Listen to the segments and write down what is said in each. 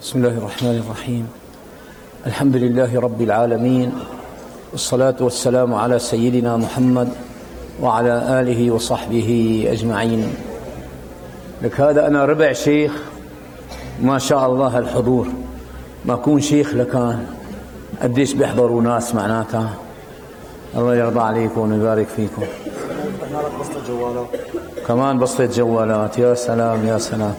بسم الله الرحمن الرحيم. الحمد لله رب العالمين، والصلاة والسلام على سيدنا محمد وعلى آله وصحبه أجمعين. لك هذا أنا ربع شيخ ما شاء الله الحضور، ما أكون شيخ لكان قديش بيحضروا ناس معناتها. الله يرضى عليكم ويبارك فيكم. كمان بسطة جوالات، يا سلام يا سلام.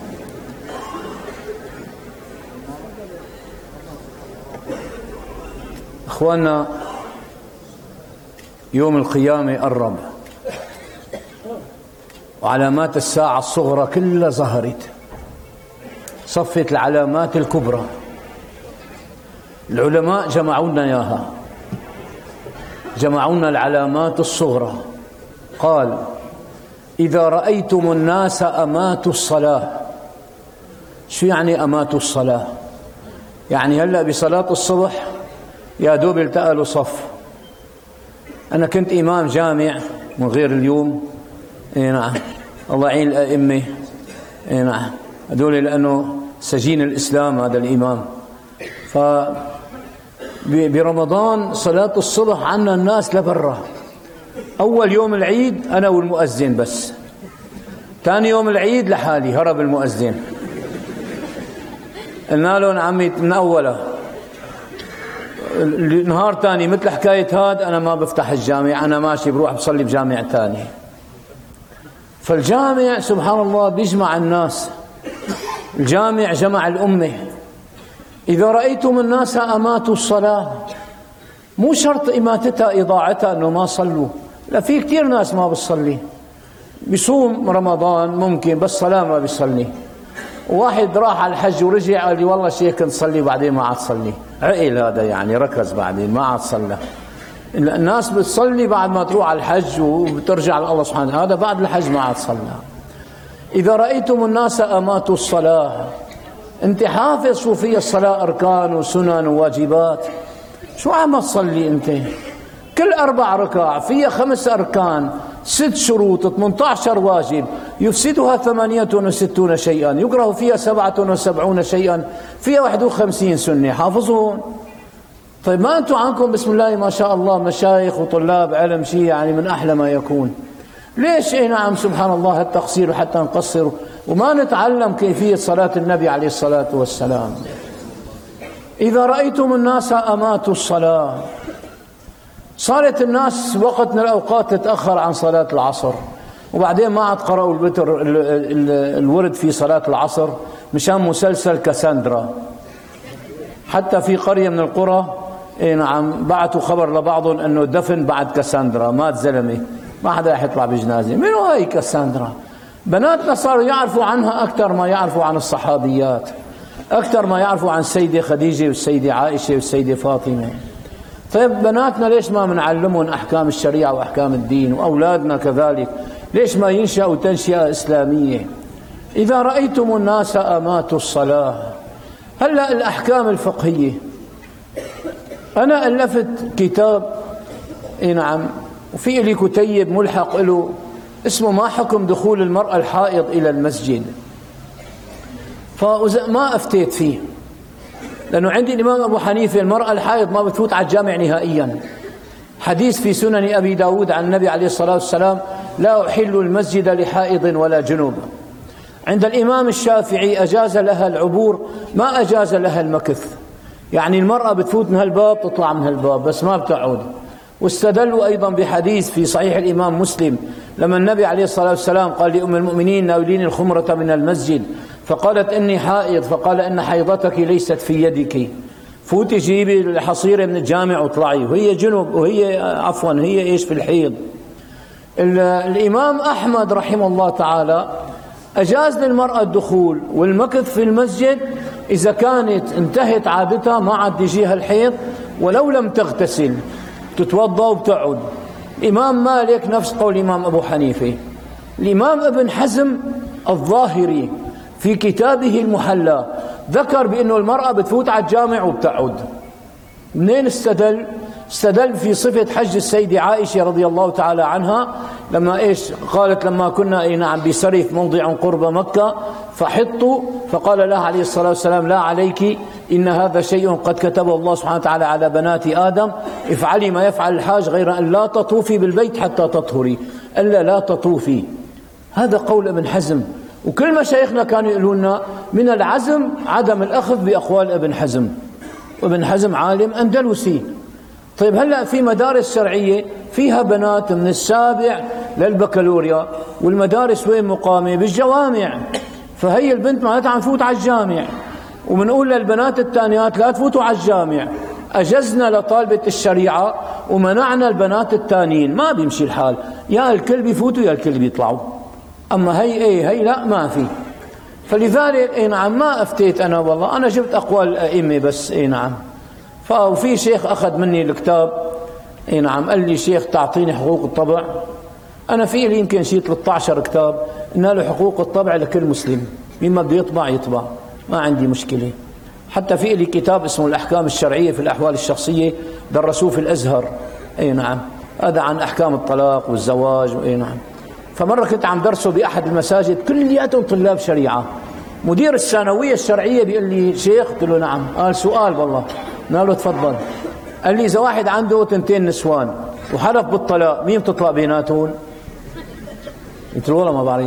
أخواننا، يوم القيامة قرب، وعلامات الساعة الصغرى كلها ظهرت، صفت العلامات الكبرى. العلماء جمعوا لنا إياها، جمعوا لنا العلامات الصغرى. قال: إذا رأيتم الناس أماتوا الصلاة. شو يعني أماتوا الصلاة؟ يعني هلأ بصلاة الصبح يا دوب التقلوا صف. أنا كنت إمام جامع من غير اليوم، نعم، الله يعين الأئمة، نعم، هذول لأنه سجين الإسلام هذا الإمام. برمضان صلاة الصبح عنا الناس لبرا. أول يوم العيد أنا والمؤذن بس، ثاني يوم العيد لحالي، هرب المؤذن. قلنا لهم عمي من أوله، نهار تاني مثل حكاية هاد أنا ما بفتح الجامع، أنا ماشي بروح بصلي بجامع تاني. فالجامع سبحان الله بيجمع الناس، الجامع جمع الأمة. إذا رأيتم الناس أماتوا الصلاة، مو شرط إماتتها إضاعتها أنه ما صلوا، لا، في كتير ناس ما بتصلي، بيصوم رمضان ممكن بس صلاة ما بيصلي. واحد راح على الحج ورجع قال لي والله شيخ كنت صلي بعدين ما عاد صلي. عقل هذا، يعني ركز بعدين ما عاد صلى. الناس بتصلي بعد ما تروح على الحج وبترجع لله سبحانه، هذا بعد الحج ما عاد صلى. إذا رأيتم الناس أماتوا الصلاة، أنت حافظ شو فيها الصلاة، أركان وسنن وواجبات، شو عم تصلي أنت؟ كل 4 ركع فيها 5 أركان، 6 شروط، 18 واجب، يفسدها 68 شيئا، يكره فيها 77 شيئا، فيها 51 سنة، حافظون. طيب ما أنتم عنكم بسم الله ما شاء الله مشايخ وطلاب علم، شيء يعني من أحلى ما يكون. ليش نعم سبحان الله التقصير حتى نقصر وما نتعلم كيفية صلاة النبي عليه الصلاة والسلام؟ إذا رأيتم الناس أماتوا الصلاة. صارت الناس وقت من الأوقات تتأخر عن صلاة العصر، وبعدين ما عاد قرأوا الورد في صلاة العصر مشان مسلسل كاساندرا. حتى في قرية من القرى نعم بعثوا خبر لبعضهم أنه دفن بعد كاساندرا، مات زلمة، ما حدا رح يطلع بجنازة. منو هاي كاساندرا؟ بناتنا صاروا يعرفوا عنها أكثر ما يعرفوا عن الصحابيات، أكثر ما يعرفوا عن السيدة خديجة والسيدة عائشة والسيدة فاطمة. طيب بناتنا ليش ما منعلمهم أحكام الشريعة وأحكام الدين؟ وأولادنا كذلك ليش ما ينشأوا تنشئة إسلامية؟ إذا رأيتم الناس أماتوا الصلاة. هلأ الأحكام الفقهية، أنا ألفت كتاب نعم، وفي لي كتيب ملحق له اسمه ما حكم دخول المرأة الحائض إلى المسجد. فما أفتيت فيه، لأنه عندي الإمام أبو حنيفة المرأة الحائض ما بتفوت على الجامع نهائيا. حديث في سنن أبي داود عن النبي عليه الصلاة والسلام: لا أحل المسجد لحائض ولا جنوب. عند الإمام الشافعي أجاز لها العبور، ما أجاز لها المكث، يعني المرأة بتفوت من هالباب تطلع من هالباب بس ما بتعود. واستدلوا أيضا بحديث في صحيح الإمام مسلم لما النبي عليه الصلاة والسلام قال لأم المؤمنين: ناولين الخمرة من المسجد، فقالت إني حائض، فقال إن حيضتك ليست في يدك، فوتي جيبي الحصيرة من الجامع وطلعي، وهي جنب، وهي عفوا هي إيش في الحيض. الإمام أحمد رحمه الله تعالى أجاز للمرأة الدخول والمكث في المسجد إذا كانت انتهت عادتها ما عاد يجيها الحيض ولو لم تغتسل، تتوضأ وبتقعد. الإمام مالك نفس قول الإمام أبو حنيفة. الإمام ابن حزم الظاهري في كتابه المحلى ذكر بأنه المرأة بتفوت على الجامع وبتقعد. منين استدل؟ استدل في صفة حج السيدة عائشة رضي الله تعالى عنها لما إيش قالت لما كنا نعم بسريف موضع قرب مكة فحطوا، فقال لها عليه الصلاة والسلام لا عليك، إن هذا شيء قد كتبه الله سبحانه وتعالى على بنات آدم، افعلي ما يفعل الحاج غير أن لا تطوفي بالبيت حتى تطهري، ألا لا تطوفي. هذا قول ابن حزم. وكل مشايخنا كانوا يقولون لنا من العزم عدم الأخذ بأقوال ابن حزم، وابن حزم عالم أندلسي. طيب هلأ في مدارس شرعية فيها بنات من السابع للبكالوريا، والمدارس وين مقامة؟ بالجوامع، فهي البنت معناتها عم تفوت على الجامع، وبنقول للبنات الثانيات لا تفوتوا على الجامع. أجزنا لطالبة الشريعة ومنعنا البنات الثانيين، ما بيمشي الحال، يا الكل بيفوتوا يا الكل بيطلعوا. أما هي لا ما في. فلذلك نعم ما أفتيت أنا، والله أنا جبت أقوال الأئمة بس. نعم. ففي شيخ أخذ مني الكتاب، نعم قال لي شيخ تعطيني حقوق الطبع. أنا في لي يمكن شيء 13 كتاب إن له حقوق الطبع لكل مسلم، مما بده يطبع ما عندي مشكلة. حتى في لي كتاب اسمه الأحكام الشرعية في الأحوال الشخصية درسوه في الأزهر. نعم هذا عن أحكام الطلاق والزواج. نعم. فمرة كنت عم درسه بأحد المساجد كلياتهم طلاب شريعة، مدير الثانوية الشرعية بيقول لي شيخ، قلت له نعم. قال سؤال والله. قال له تفضل. قال لي إذا واحد عنده 2 نسوان وحلف بالطلاق مين بتطلق بيناتهم؟ قلت له والله ما بعرف.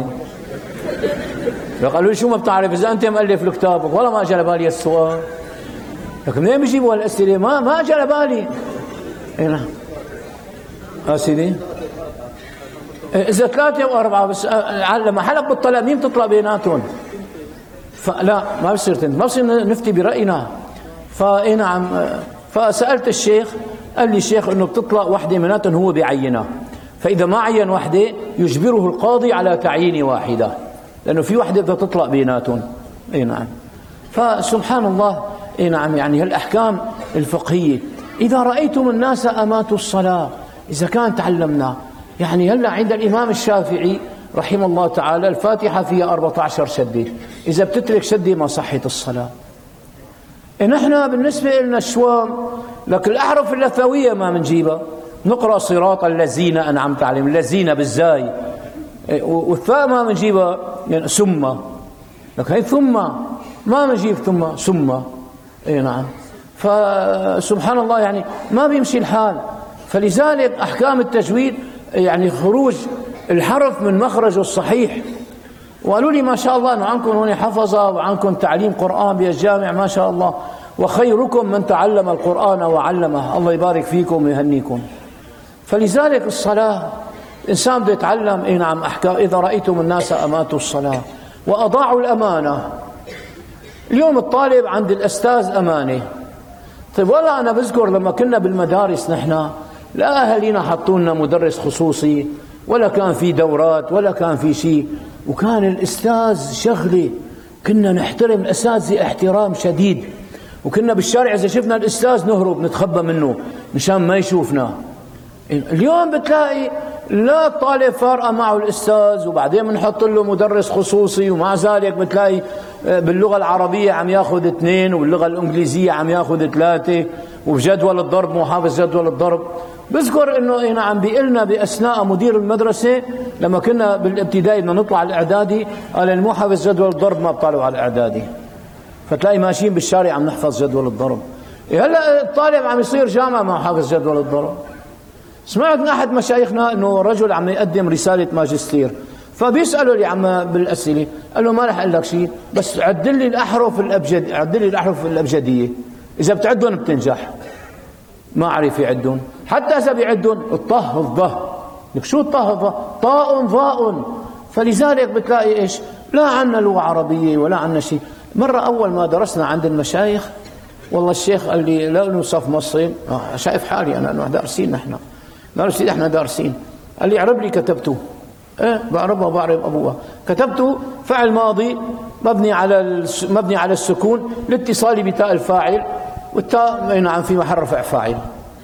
قالوا لي شو ما بتعرف إذا أنت مؤلف الكتاب؟ والله ما أجى لبالي السؤال. لكن منين بيجيبوا هالأسئلة؟ ما أجى لبالي. نعم. سيدي إذا 3 أو 4 بس لما حلف بالطلاق مين بتطلق بيناتهم؟ فلا ما بصير ما بصير نفتي برأينا. نعم. فسألت الشيخ، قال لي الشيخ إنه بتطلق وحدة مناتهم هو بعينها، فإذا ما عين وحدة يجبره القاضي على تعيين واحدة، لأنه في وحدة بدها تطلق بيناتهم. نعم. فسبحان الله. نعم يعني هالأحكام الفقهية. إذا رأيتم الناس أماتوا الصلاة، إذا كان تعلمنا يعني هلا عند الإمام الشافعي رحمه الله تعالى الفاتحة فيها 14 شدة، إذا بتترك شدة ما صحت الصلاة. نحن بالنسبة لنا الشوام لك الأحرف اللثوية ما منجيبها، نقرأ صراط الذين أنعمت عليهم، الذين بالزاي، والثاء ما منجيبها يعني ثم، لك هي ثم ما منجيب ثم. نعم. فسبحان الله يعني ما بيمشي الحال. فلذلك أحكام التجويد يعني خروج الحرف من مخرجه الصحيح. وقالوا لي ما شاء الله أنه عنكم هون حفظة وعنكم تعليم قرآن بالجامع ما شاء الله، وخيركم من تعلم القرآن وعلمه، الله يبارك فيكم ويهنيكم. فلذلك الصلاة إنسان بده يتعلم. نعم أحكام. إذا رأيتم الناس أماتوا الصلاة وأضاعوا الأمانة. اليوم الطالب عند الأستاذ أمانة. طيب والله أنا بذكر لما كنا بالمدارس نحن لا أهلنا حطوا لنا مدرس خصوصي ولا كان في دورات ولا كان في شيء، وكان الأستاذ شغلة، كنا نحترم الأساتذة احترام شديد، وكنا بالشارع إذا شفنا الأستاذ نهرب نتخبى منه مشان ما يشوفنا. اليوم بتلاقي لا الطالب فارقة معه الأستاذ وبعدين بنحط له مدرس خصوصي، ومع ذلك بتلاقي باللغة العربية عم ياخذ 2 وباللغة الإنجليزية عم ياخذ 3، وبجدول الضرب مو حافظ جدول الضرب. بذكر انه هنا عم بيقلنا باثناء مدير المدرسه لما كنا بالابتدائي بدنا نطلع على الاعدادي، قال اللي مو حافظ جدول الضرب ما بطالعوا على الاعدادي. فتلاقي ماشيين بالشارع عم نحفظ جدول الضرب. هلا الطالب عم يصير جامعه ما حافظ جدول الضرب. سمعت من احد مشايخنا انه رجل عم يقدم رساله ماجستير، فبيسالوا لي عم بالاسئله، قال له ما رح اقول لك شيء بس عدل لي الاحرف الابجديه، اذا بتعدهم بتنجح. ما عرف يعدون، حتى إذا بيعدون الطه الظه، لك شو الطه الظه؟ طاء ظاء. فلذلك بتلاقي إيش؟ لا عنا لغة عربية ولا عنا شيء. مرة أول ما درسنا عند المشايخ والله الشيخ قال لي لا نوصف مصري، شايف حالي أنا أنه دارسين نحن، دارسين إحنا دارسين. قال لي اعرب لي كتبته. بعربها وبعرب أبوها. كتبته فعل ماضي مبني على السكون لاتصال بتاء الفاعل، والتاء نعم في محل رفع فاعل.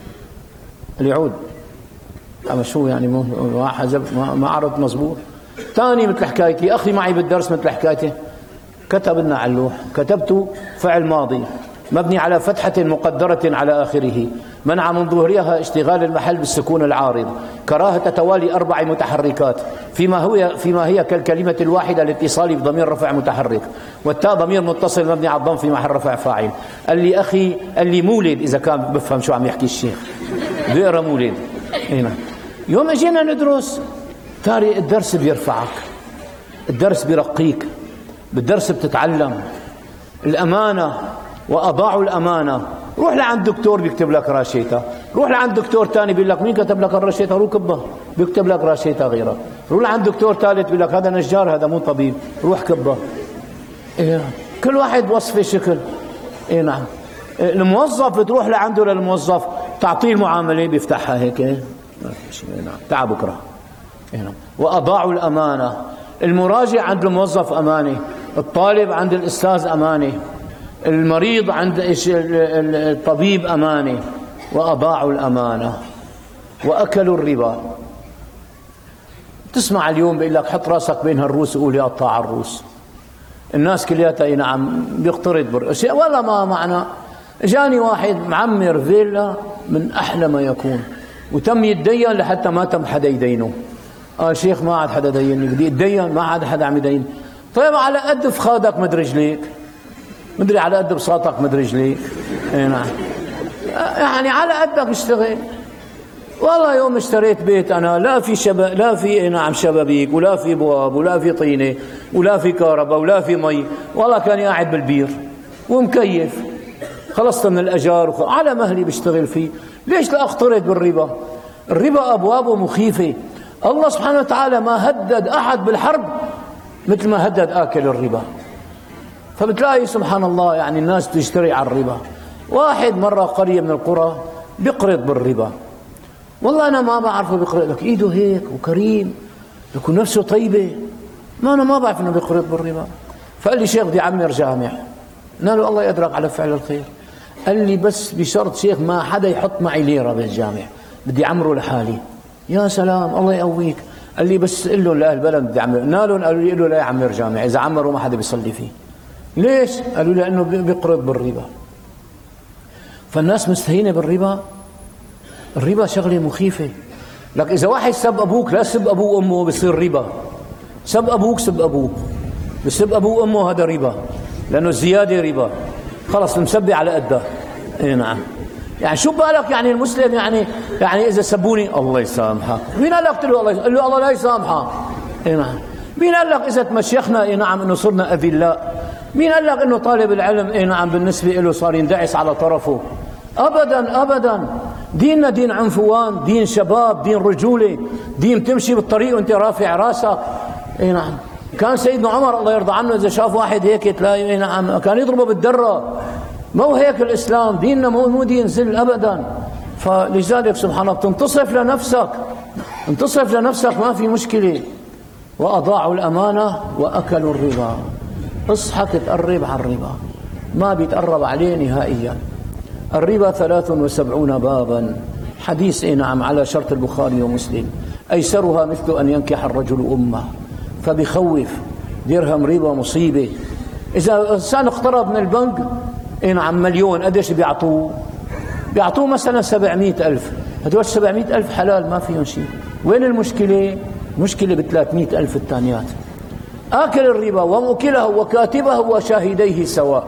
اليعود أما شو يعني ما عرض مزبوط. ثاني مثل حكايتي أخي معي بالدرس مثل حكايته، كتب لنا على اللوح كتبت فعل ماضي مبني على فتحة مقدرة على آخره، منع من ظهورها اشتغال المحل بالسكون العارض، كراهة توالي 4 متحركات فيما هي كالكلمة الواحدة لاتصال بضمير رفع متحرك، والتاء ضمير متصل مبني على الضم في محل رفع فاعل. قال لي أخي، قال لي مولد، إذا كان بفهم شو عم يحكي الشيخ بيقرأ مولد. هنا يوم اجينا ندرس تاري الدرس بيرفعك، الدرس بيرقيك، بالدرس بتتعلم الأمانة، وأضاعوا الأمانة. روح لعند دكتور بيكتب لك راشيتا، روح لعند دكتور تاني بيقول لك مين كتب لك الراشيتا، روح كبه بيكتب لك راشيتا غيرها. روح لعند دكتور ثالث بيقول لك هذا نجار هذا مو طبيب، روح كبه. إيه. كل واحد وصفه شكل. إيه نعم. الموظف بتروح لعنده للموظف تعطيه المعاملة بيفتحها هيك. إيه نعم. تعال بكره. إيه نعم. وأضاعوا الأمانة. المراجع عند الموظف أمانة، الطالب عند الأستاذ أمانة، المريض عند الطبيب أمانة. وأضاعوا الأمانة وأكلوا الربا. تسمع اليوم بيقول لك حط راسك بين هالروس وقول يا قطاع الروس. الناس كلياتها نعم بيقترض بالأشياء ولا ما معنى. جاني واحد معمر فيلا من أحلى ما يكون، وتم يتدين لحتى ما تم حدا يدينه. قال شيخ ما عاد حدا ديني، بدي اتدين، ما عاد حدا عم يدين. طيب على قد فخادك مدري رجليك، مدري على قد بساطك مدري رجليك. اي نعم. يعني على قدك اشتغل. والله يوم اشتريت بيت انا لا في لا في نعم شبابيك، ولا في بواب، ولا في طينه، ولا في كهرباء، ولا في مي، والله كان قاعد بالبير ومكيف. خلصت من الاجار على مهلي بشتغل فيه. ليش لا اقترض بالربا؟ الربا ابوابه مخيفه. الله سبحانه وتعالى ما هدد احد بالحرب مثل ما هدد آكل الربا. فبتلاقي سبحان الله يعني الناس تشتري على الربا. واحد مرة قرية من القرى بيقرض بالربا، والله أنا ما بعرفه بيقرض لك إيده هيك وكريم يكون نفسه طيبة، ما أنا ما بعرف إنه بيقرض بالربا. فقال لي شيخ بدي أعمر جامع. قال له الله يدرك على فعل الخير. قال لي بس بشرط شيخ ما حدا يحط معي ليرة بالجامع، بدي أعمره لحالي. يا سلام الله يقويك. قال لي بس قل لهم لأهل البلد بدي أعمر. نالهم قالوا لي قل له لا يعمر جامع، إذا عمروا ما حدا بيصلي فيه. ليش؟ قالوا لأنه بيقرض بالربا. فالناس مستهينة بالربا. الربا شغلة مخيفة. لك إذا واحد سب أبوك لا سب أبوه وأمه بصير ربا. سب أبوك سب أبوه، بسب أبوه وأمه هذا ربا، لأنه الزيادة ربا. خلص المسبي على قده. إيه نعم. يعني شو بالك يعني المسلم يعني إذا سبوني الله يسامحك، مين قال لك قل له الله لا يسامحك؟ إيه نعم. مين قال لك إذا تمشيخنا إيه نعم إنه صرنا أذلاء؟ مين قال لك إنه طالب العلم إيه نعم بالنسبة له صار يندعس على طرفه؟ أبدا أبدا. ديننا دين عنفوان، دين شباب، دين رجولة، دين تمشي بالطريق وانت رافع راسك. إيه نعم. كان سيدنا عمر الله يرضى عنه إذا شاف واحد هيك تلاقي إيه نعم كان يضربه بالدرة. مو هيك الإسلام، ديننا مو دين ذل أبدا. فلذلك سبحان الله تنتصف لنفسك، انتصف لنفسك ما في مشكلة. وأضاعوا الأمانة وأكلوا الربا. اصحك تقرب على الربا، ما بيتقرب عليه نهائيا. الربا 73 بابا، حديث نعم على شرط البخاري ومسلم. أيسرها مثل أن ينكح الرجل أمه، فبخوف درهم ربا مصيبة. إذا الإنسان اقترض من البنك نعم مليون، قديش بيعطوه مثلا 700,000. هدول 700,000 حلال ما فيهم شيء. وين المشكلة؟ مشكلة ب300,000 الثانيات. آكل الربا وموكله وكاتبه وشاهديه سواء.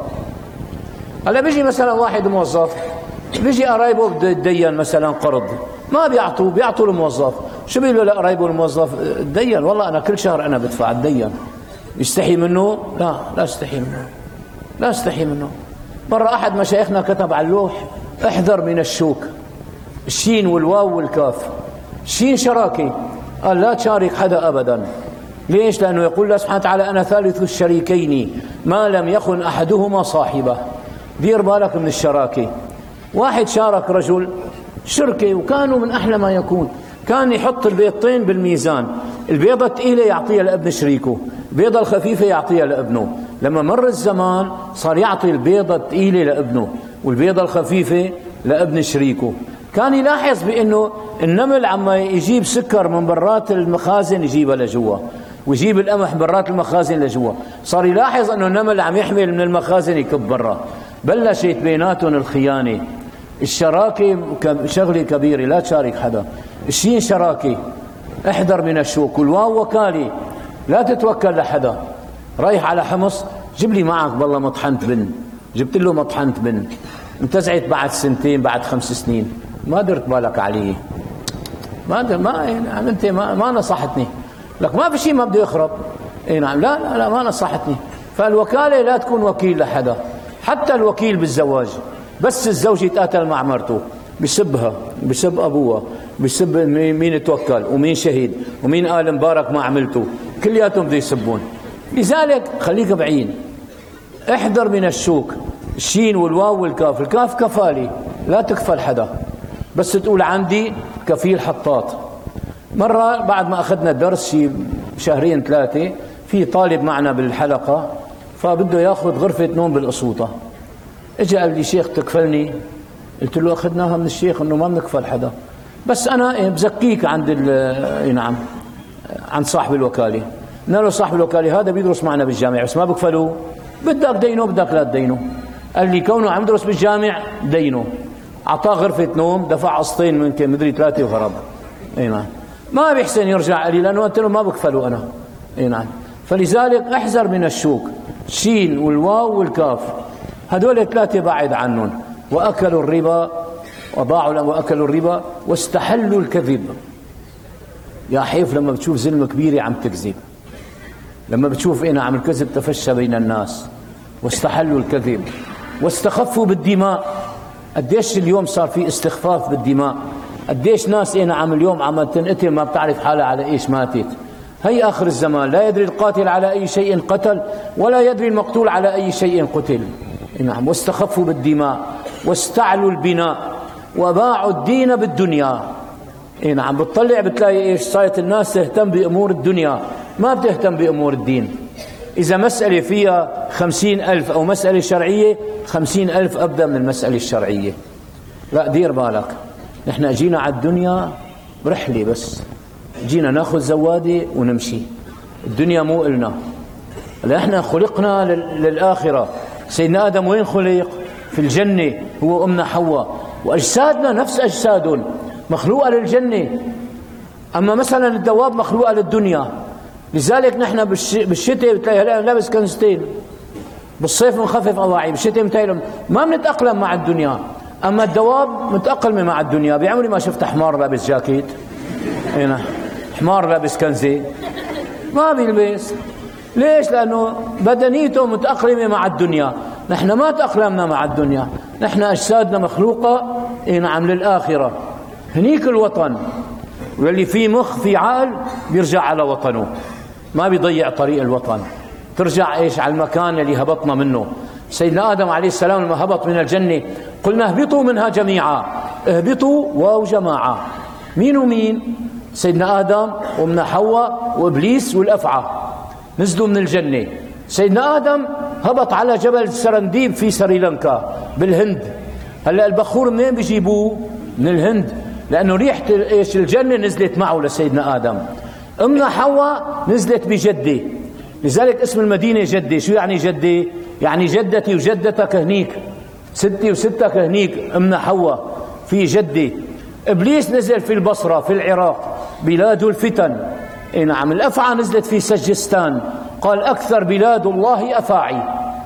هلا بيجي مثلا واحد موظف، بيجي قرايبه بده يتدين مثلا قرض، ما بيعطوا الموظف. شو بيقول له لقرايبه الموظف؟ تدين، والله أنا كل شهر أنا بدفع تدين. يستحي منه؟ لا استحي منه، لا استحي منه. مرة أحد مشايخنا كتب على اللوح احذر من الشوك، الشين والواو والكاف. الشين شراكي، قال لا تشارك حدا أبدا. ليش؟ لأنه يقول الله سبحانه وتعالى أنا ثالث الشريكين ما لم يخن أحدهما صاحبه. دير بالك من الشراكة. واحد شارك رجل شركة وكانوا من أحلى ما يكون، كان يحط البيضتين بالميزان، البيضة الثقيلة يعطيها لابن شريكه، البيضة الخفيفة يعطيها لابنه. لما مر الزمان صار يعطي البيضة الثقيلة لابنه والبيضة الخفيفة لابن شريكه. كان يلاحظ بأنه النمل عما يجيب سكر من برات المخازن يجيبها لجوا، ويجيب القمح برات المخازن لجوا. صار يلاحظ أنه النمل عم يحمل من المخازن يكب برا. بلشت بيناتهم الخيانة. الشراكة شغلة كبيرة، لا تشارك حدا. الشين شراكة، احذر من الشوك. والواو وكالة، لا تتوكل لحدا. رايح على حمص، جيب لي معك بالله مطحنة بن. جبت له مطحنة بن، انتزعت بعد سنتين بعد 5 سنين، ما درت بالك عليه، انت ما نصحتني. لك ما في شيء ما بده يخرب. اي نعم، لا ما نصحتني. فالوكالة لا تكون وكيل لحدا، حتى الوكيل بالزواج. بس الزوج يتقاتل مع مرته، بسبها، بسب ابوها، بسب مين توكل ومين شهيد ومين قال مبارك ما عملته، كلياتهم بده يسبون. لذلك خليك بعين، احذر من الشوك. الشين والواو والكاف. الكاف كفالي، لا تكفل حدا، بس تقول عندي كفيل حطاط. مرة بعد ما أخذنا الدرس شي 2 3 في طالب معنا بالحلقة فبده ياخذ غرفة نوم بالقسوطة. اجى قال لي شيخ تكفلني؟ قلت له أخذناها من الشيخ إنه ما بنكفل حدا، بس أنا بزكيك عند نعم عند صاحب الوكالة. قلنا له صاحب الوكالة هذا بيدرس معنا بالجامعة بس ما بكفله، بدك دينه بدك لا تدينه. قال لي كونه عم يدرس بالجامع دينه. أعطاه غرفة نوم، دفع قسطين ممكن مدري 3 وهرب. اي نعم، ما بيحسن يرجع لي لأنه قلت له ما بكفله أنا. اي نعم. فلذلك احذر من الشوك. الشين والواو والكاف هذول 3 بعد عنهم. وأكلوا الربا وأكلوا الربا واستحلوا الكذب. يا حيف لما بتشوف زلمة كبيرة عم تكذب، لما بتشوف عم الكذب تفشى بين الناس. واستحلوا الكذب واستخفوا بالدماء. قديش اليوم صار في استخفاف بالدماء، قديش ناس عم اليوم عم تنقتل ما بتعرف حالها على ايش ماتت. هي آخر الزمان، لا يدري القاتل على أي شيء قتل ولا يدري المقتول على أي شيء قتل. نعم. واستخفوا بالدماء واستعلوا البناء وباعوا الدين بالدنيا. نعم. بتطلع بتلاقي ايش صارت الناس تهتم بأمور الدنيا، ما بتهتم بأمور الدين. إذا مسألة فيها 50,000 أو مسألة شرعية، 50,000 أبدأ من المسألة الشرعية. لا، دير بالك، نحن جينا على الدنيا برحلة، بس جينا ناخذ زوادة ونمشي. الدنيا مو إلنا، نحن خلقنا للآخرة. سيدنا آدم وين خلق؟ في الجنة، هو أمنا حواء، وأجسادنا نفس أجسادهم مخلوقة للجنة. أما مثلا الدواب مخلوقة للدنيا. لذلك نحن بالشتاء بتلاقي لابس كنزتين، بالصيف مخفف أواعي، بالشتاء بتلاقي ما بنتأقلم مع الدنيا. أما الدواب متأقلمة مع الدنيا. بعمري ما شفت حمار لابس جاكيت، هنا حمار لابس كنزة ما بيلبس. ليش؟ لأنه بدنيته متأقلمة مع الدنيا. نحن ما تأقلمنا مع الدنيا، نحن أجسادنا مخلوقة نعم للآخرة. هنيك الوطن، واللي فيه مخ في عقل بيرجع على وطنه، ما بيضيع طريق الوطن. ترجع ايش؟ على المكان اللي هبطنا منه. سيدنا آدم عليه السلام لما هبط من الجنة قلنا اهبطوا منها جميعا. اهبطوا واو جماعة. مين ومين؟ سيدنا آدم وأمنا حواء وإبليس والأفعى نزلوا من الجنة. سيدنا آدم هبط على جبل سرنديب في سريلانكا بالهند. هلا البخور منين بيجيبوه؟ من الهند، لأنه ريحة ايش الجنة نزلت معه لسيدنا آدم. أمنا حواء نزلت بجدة، لذلك اسم المدينة جدة. شو يعني جدة؟ يعني جدتي وجدتك هنيك، ستي وستك هنيك. أمنا حواء في جدة. إبليس نزل في البصرة في العراق، بلاد الفتن. نعم. الأفعى نزلت في سجستان، قال أكثر بلاد الله أفاعي.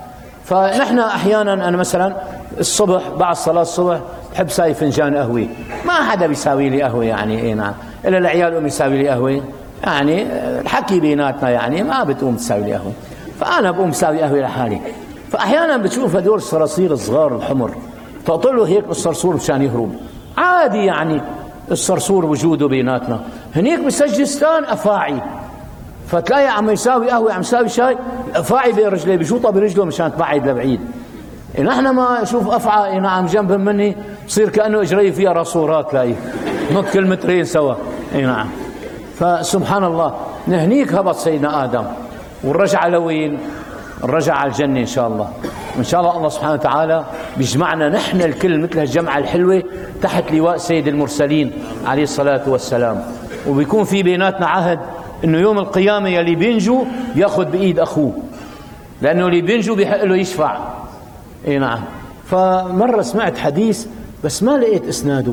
فنحن أحيانا أنا مثلا الصبح بعد صلاة الصبح بحب ساوي فنجان قهوة. ما حدا بيساوي لي قهوة يعني نعم، إلا العيال يساوي لي قهوة. يعني الحكي بيناتنا يعني ما بتقوم تساوي لي قهوة، فأنا بقوم ساوي قهوة لحالي. فأحيانا بتشوف هدول الصراصير الصغار الحمر تقطله هيك بالصرصور مشان يهرب عادي. يعني الصرصور وجوده بيناتنا. هنيك بسجستان أفاعي، فتلاقي عم يساوي قهوة عم يساوي شاي، أفاعي برجليه بيشوطها برجله مشان تبعد لبعيد. نحن ما اشوف أفعى نعم جنب مني بصير كأنه اجري فيها راسورات، لاقي نط المترين سوا. نعم. فسبحان الله، نهنيك هبط سيدنا آدم والرجع لوين؟ الرجع على الجنة إن شاء الله. وإن شاء الله الله سبحانه وتعالى بيجمعنا نحن الكل مثل هالجمعة الحلوة تحت لواء سيد المرسلين عليه الصلاة والسلام. وبيكون في بيناتنا عهد إنه يوم القيامة يلي بينجو يأخذ بإيد أخوه، لأنه اللي بينجو بيحق له يشفع. نعم. فمرة سمعت حديث بس ما لقيت إسناده،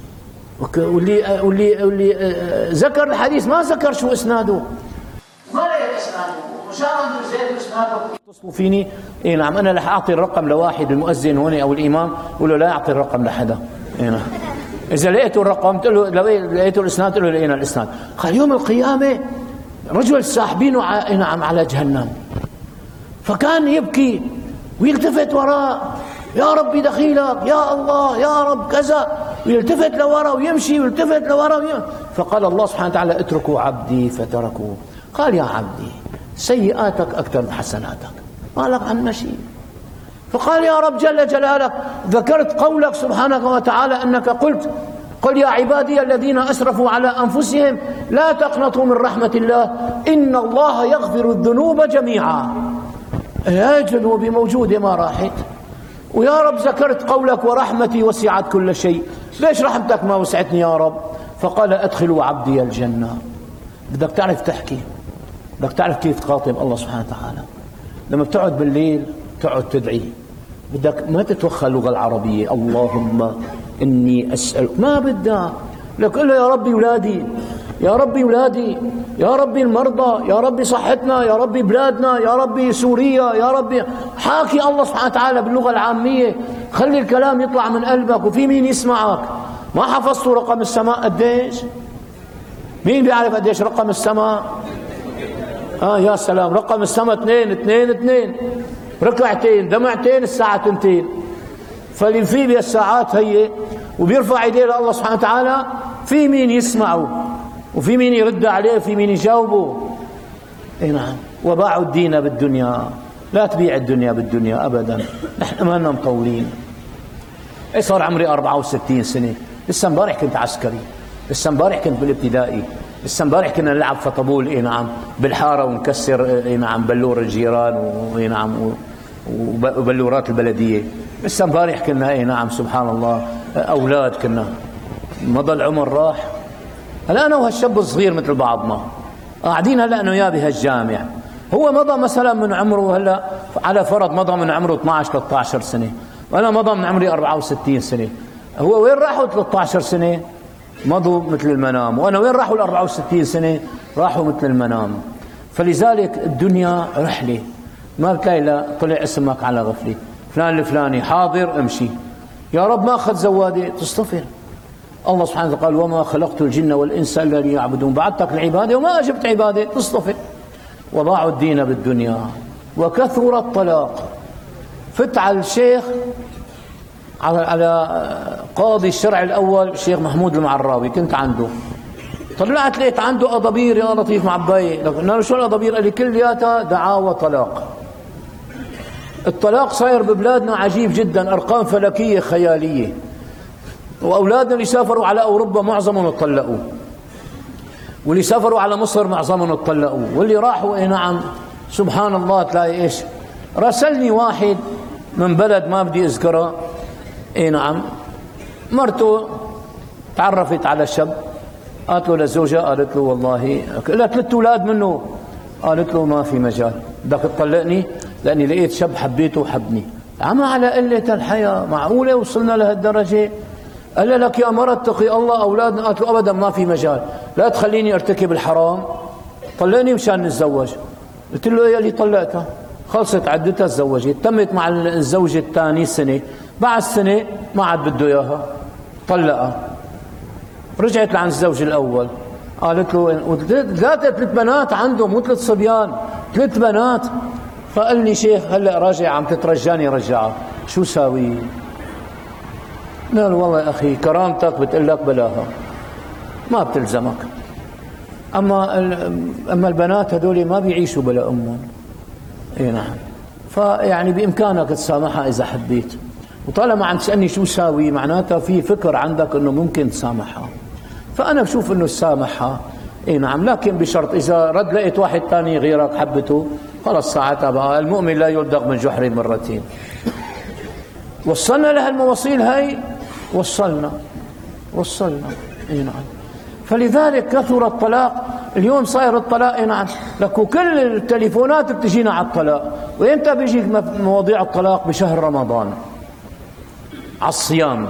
واللي ذكر الحديث ما ذكر شو إسناده، ما لقيت إسناده، مشان زيد إسناده اتصلوا فيني. إيه نعم، أنا رح أعطي الرقم لواحد المؤذن هون أو الإمام، قول له لا يعطي الرقم لحدا. إيه نعم، إذا لقيته الرقم تقول له لقيته الإسناد، تقول له لقينا الإسناد. قال يوم القيامة رجل ساحبينه نعم على جهنم، فكان يبكي ويلتفت وراء، يا ربي دخيلك، يا الله يا رب كذا، ويلتفت لوراء ويمشي ويلتفت لوراء فقال الله سبحانه وتعالى اتركوا عبدي فتركوه. قال يا عبدي سيئاتك أكثر من حسناتك، ما لك عنا شيء. فقال يا رب جل جلالك ذكرت قولك سبحانه وتعالى أنك قلت قل يا عبادي الذين أسرفوا على أنفسهم لا تقنطوا من رحمة الله إن الله يغفر الذنوب جميعا. يا ذنوبي موجودة ما راحت، ويا رب ذكرت قولك ورحمتي وسعت كل شيء، ليش رحمتك ما وسعتني يا رب؟ فقال أدخلوا عبدي الجنة. بدك تعرف تحكي، بدك تعرف كيف تخاطب الله سبحانه وتعالى. لما بتقعد بالليل تقعد تدعي، بدك ما تتوخى اللغة العربية، اللهم إني أسألك، ما بدك، لك قل له يا ربي أولادي، يا ربي أولادي، يا ربي المرضى، يا ربي صحتنا، يا ربي بلادنا، يا ربي سوريا، يا ربي. حاكي الله سبحانه وتعالى باللغة العامية، خلي الكلام يطلع من قلبك. وفي مين يسمعك؟ ما حفظتوا رقم السماء قديش؟ مين بيعرف قديش رقم السماء؟ يا سلام، رقم السماء 2 2 2، ركعتين دمعتين الساعة 2. فاللي في بالساعات هي وبيرفع ايديه لله سبحانه وتعالى، في مين يسمعه وفي مين يرد عليه وفي مين يجاوبه. اي نعم، وباعوا الدين بالدنيا. لا تبيع الدنيا بالدنيا ابدا، نحن ما لنا مطولين. اي صار عمري 64 سنة، لسه امبارح كنت عسكري، لسه امبارح كنت بالابتدائي، لسه امبارح كنا نلعب فطبول اي نعم بالحارة ونكسر اي نعم بلور الجيران واي نعم وبلورات البلدية. لسه امبارح كنا اي نعم سبحان الله اولاد كنا. مضى العمر راح. هلا انا وهالشاب الصغير مثل بعضنا قاعدين هلا انا وياه بهالجامع. هو مضى مثلا من عمره هلا على فرض مضى من عمره 12 13 سنة، وانا مضى من عمري 64 سنة. هو وين راحوا 13 سنة؟ مضوا مثل المنام. وانا وين راحوا ال 64 سنة؟ راحوا مثل المنام. فلذلك الدنيا رحلة، ما بتلاقي لا طلع اسمك على غفلة، فلان الفلاني حاضر امشي، يا رب ما اخذ زوادة تصطفر. الله سبحانه وتعالى قال وما خلقت الجن والإنس إلا ليعبدون، بعثتك العبادة وما أجبت عبادة تصطفر. وضاعوا الدين بالدنيا وكثر الطلاق. فت على الشيخ على قاضي الشرع الأول الشيخ محمود المعراوي، كنت عنده، طلعت لقيت عنده أضابير يا لطيف معباية. قلنا له شو الأضابير؟ قال لي كلياتها دعاوى طلاق. الطلاق صاير ببلادنا عجيب جدا، أرقام فلكية خيالية. وأولادنا اللي سافروا على أوروبا معظمهم اتطلقوا، واللي سافروا على مصر معظمهم اتطلقوا، واللي راحوا اي نعم سبحان الله تلاقي ايش. راسلني واحد من بلد ما بدي اذكرها، اي نعم، مرته تعرفت على شاب، قالت له للزوجة، قالت له والله لا 3 أولاد منه، قالت له ما في مجال، بدك تطلقني لأني لقيت شاب حبيته وحبني. عم على قلة الحياة، معقولة وصلنا لهالدرجة؟ قال لك يا مرة اتقي الله أولادنا. قالت له أبدا ما في مجال، لا تخليني ارتكب الحرام، طلقني مشان نتزوج. قلت له يا اللي طلقتها، خلصت عدتها تزوجت، تمت مع الزوجة الثانية سنة، بعد سنة ما عاد بده إياها طلقها. رجعت لعند الزوج الأول، قالت له 3 بنات عنده مو 3 صبيان، 3 بنات. فقال لي شيخ هلا راجع عم تترجاني رجعها، شو ساوي؟ قال والله يا أخي كرامتك بتقول لك بلاها، ما بتلزمك. أما البنات هذول ما بيعيشوا بلا أمهم. إيه نعم. فيعني بإمكانك تسامحها إذا حبيت، وطالما عم تسألني شو ساوي معناتها في فكر عندك إنه ممكن تسامحها. فأنا بشوف إنه تسامحها إيه نعم، لكن بشرط إذا لقيت واحد ثاني غيرك حبته خلص ساعتها بقى المؤمن لا يلدغ من جحر مرتين. وصلنا لها المواصيل هاي، وصلنا إيه نعم. فلذلك كثر الطلاق. اليوم صاير الطلاق إيه نعم، لك وكل التليفونات بتجينا على الطلاق. وإمتى بيجي مواضيع الطلاق؟ بشهر رمضان. على الصيام.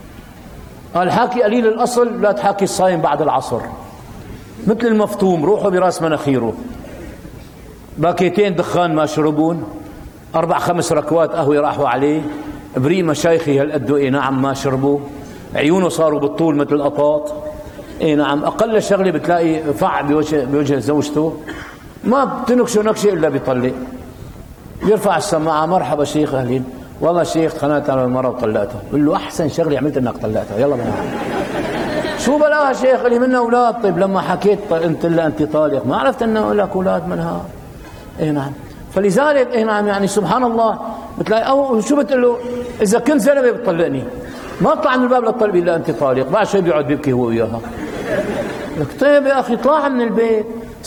قال حاكي قليل الأصل لا تحاكي الصايم بعد العصر، مثل المفطوم روحوا براس مناخيره، باكيتين دخان ما شربون، 4-5 ركوات قهوة راحوا عليه، بريء مشايخي هالقد اي نعم ما شربوا، عيونه صاروا بالطول مثل القطاط، اي نعم اقل شغله بتلاقي فع بوجه زوجته، ما بتنكشوا نكشه الا بيطلق، بيرفع السماعه مرحبا شيخ اهلين، والله شيخ خنقت على المرة وطلقتها، بقول له احسن شغله عملت انك طلقتها، يلا بنا. شو بلاها شيخ؟ اللي منها اولاد. طيب لما حكيت قلت لها انت طالق ما عرفت انه لك اولاد منها. اي نعم. فلذلك اي نعم يعني سبحان الله بتلاقي او شو بتقول له؟ اذا كنت زلمه بتطلقني ما اطلع من الباب للطلب الا انت طالق، بعد شوي بيقعد بيبكي هو وياها. لك طيب يا اخي اطلع من البيت،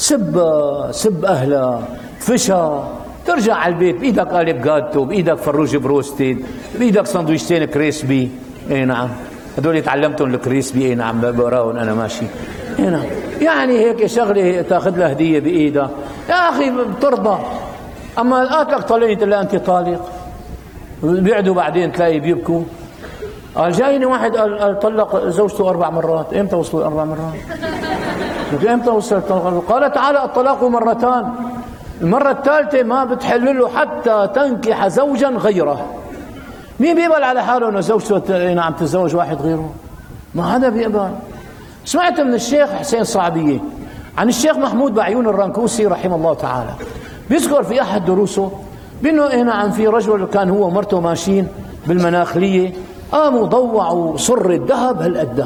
سب اهلها، فشها، ترجع على البيت بايدك قالب جاتو، بايدك فروج بروستيد، بايدك سندويشتين كريسبي. اي نعم هذول تعلمتهم الكريسبي. اي نعم بقراهم انا ماشي. اي نعم يعني هيك شغله تاخذ لها هديه بايدها يا اخي بترضى. اما قالت لك طلقني تلاقي انت طالق، بيعدوا بعدين تلاقي بيبكوا. قال جايني واحد قال طلق زوجته 4 مرات. امتى وصلوا 4 مرات؟ امتى وصل؟ قال تعالى الطلاق مرتان، المرة الثالثة ما بتحل له حتى تنكح زوجا غيره. مين بيقبل على حاله انه زوجته نعم تتزوج واحد غيره؟ ما حدا بيقبل. سمعت من الشيخ حسين صعبية عن الشيخ محمود بعيون الرنكوسي رحمه الله تعالى، بيذكر في احد دروسه بانه نعم في رجل كان هو ومرته ماشيين بالمناخلية، قاموا ضوعوا صر الذهب هالقد.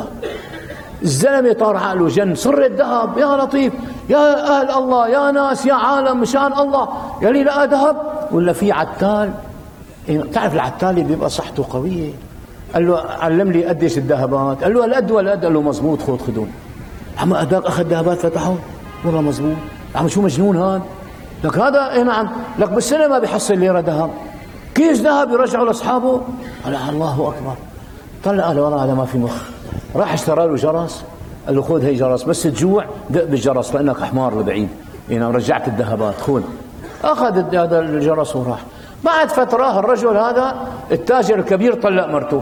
الزلمه طار عقله جن، صر الذهب يا لطيف يا اهل الله يا ناس يا عالم مشان الله، يا لي لقى ذهب ولا في عتال. بتعرف العتال بيبقى صحته قويه. قال له علم لي قديش الذهبات؟ قال له هالقد ولا قد؟ قال له مزبوط خذون. عم هذاك اخذ ذهبات فتحوا والله مزبوط. عم شو مجنون هذا؟ لك هذا نعم لك بالسنه ما بيحصل ليره ذهب، كيس ذهب يرجعوا لاصحابه. قال الله اكبر. طلع قال والله هذا ما في مخ. راح اشترى له جرس، قال له خذ هي جرس بس تجوع دق بالجرس لانك حمار لبعيد، يعني رجعت الذهبات خذ. اخذ هذا الجرس وراح. بعد فتره الرجل هذا التاجر الكبير طلق مرته،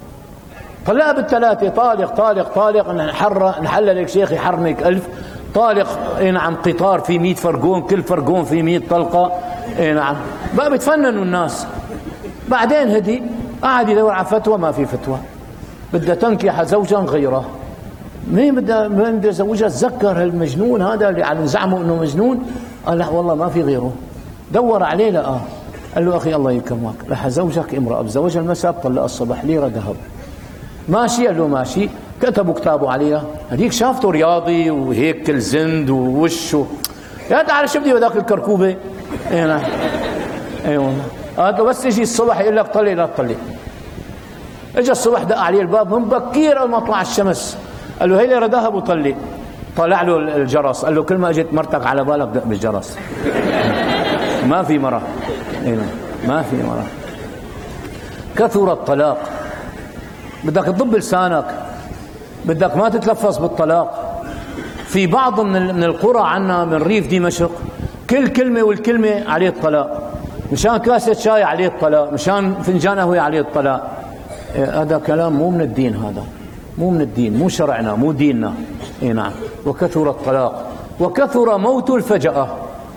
طلقها بالثلاثه، طالق طالق طالق، نحللك شيخ يحرمك 1000 طالق. اي نعم قطار في 100 فرقون، كل فرقون في 100 طلقه. اي نعم بقى بتفننوا الناس. بعدين هدي قاعد يدور على فتوى، ما في فتوى. بدها تنكح زوجا غيره. مين بدها يزوجها؟ تذكر هالمجنون هذا اللي على زعمه انه مجنون. قال لا والله ما في غيره. دور عليه لقاه. قال له اخي الله يكرمك رح ازوجك امراه، بزوجها المساء بطلقها الصبح ليره ذهب. ماشي؟ قال له ماشي. كتبوا كتابه عليها. هذيك شافته رياضي وهيك كل زند ووشه، يا تعال شو بدي بهذاك الكركوبه. اي نعم اي والله. قالت له بس يجي الصبح يقول لك طلق لا تطلق. اجى الصبح دق عليه الباب من بكير قبل ما طلع الشمس، قال له هي ليره ذهب وطلق. طلع له الجرس، قال له كل ما اجت مرتك على بالك دق بالجرس. ما في مرة. ما في مرة. كثر الطلاق. بدك تضب لسانك، بدك ما تتلفظ بالطلاق. في بعض من القرى عنا من ريف دمشق كل كلمة والكلمة عليه الطلاق، مشان كاسة شاي عليه الطلاق، مشان فنجان قهوة عليه الطلاق. هذا كلام مو من الدين، هذا مو من الدين، مو شرعنا، مو ديننا. اي نعم. وكثر الطلاق وكثر موت الفجأة.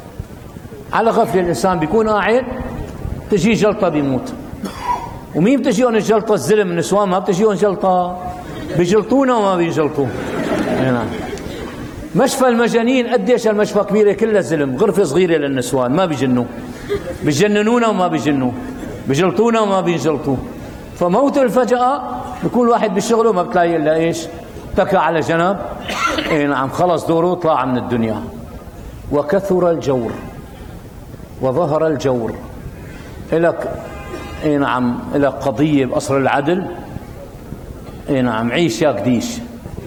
على غفلة الإنسان بيكون قاعد تجي جلطة بيموت. ومين بتجيهم الجلطة؟ الزلم النسوان ما بتجيهم جلطة، بيجلطونا وما بيجلطوا. نعم. مشفى المجانين قديش المشفى كبيرة كلها زلم، غرفة صغيرة للنسوان ما بيجنوا، بيجننونا وما بيجنوا، بيجلطونا وما بيجلطوا. فموت الفجأة بيكون واحد بشغله ما بتلاقي إلا إيش؟ تكى على جنب. إيه نعم خلص دوره طلع من الدنيا. وكثر الجور وظهر الجور. إلك إيه نعم إلك قضية بقصر العدل. إيه نعم عيش يا قديش.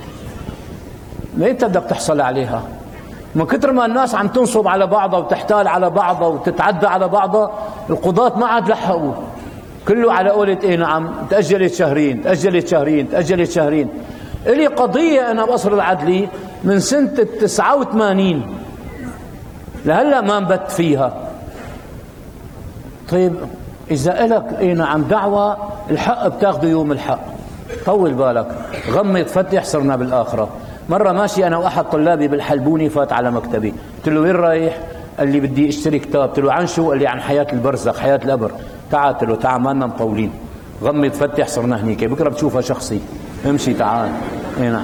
متى بدك تحصل عليها؟ من كتر ما الناس عم تنصب على بعضها وتحتال على بعضها وتتعدى على بعضها، القضاة ما عاد لحقوا، كله على قولة إيه نعم تأجلت شهرين تأجلت شهرين تأجلت شهرين. إلي قضية أنا بقصر العدلي من سنة 89 لهلا ما انبت فيها. طيب إذا إلك إيه نعم دعوة الحق بتاخده يوم الحق، طول بالك، غمض فتح صرنا بالآخرة. مرة ماشي أنا وأحد طلابي بالحلبوني، فات على مكتبي، قلت له وين رايح؟ قال لي بدي اشتري كتاب. قلت له عن شو؟ قال لي عن حياة البرزخ، حياة القبر. تعال، قلت له تعال، ما لنا مطولين، غمض فتح صرنا هنيك، بكره بتشوفها شخصي، امشي تعال. اي نعم.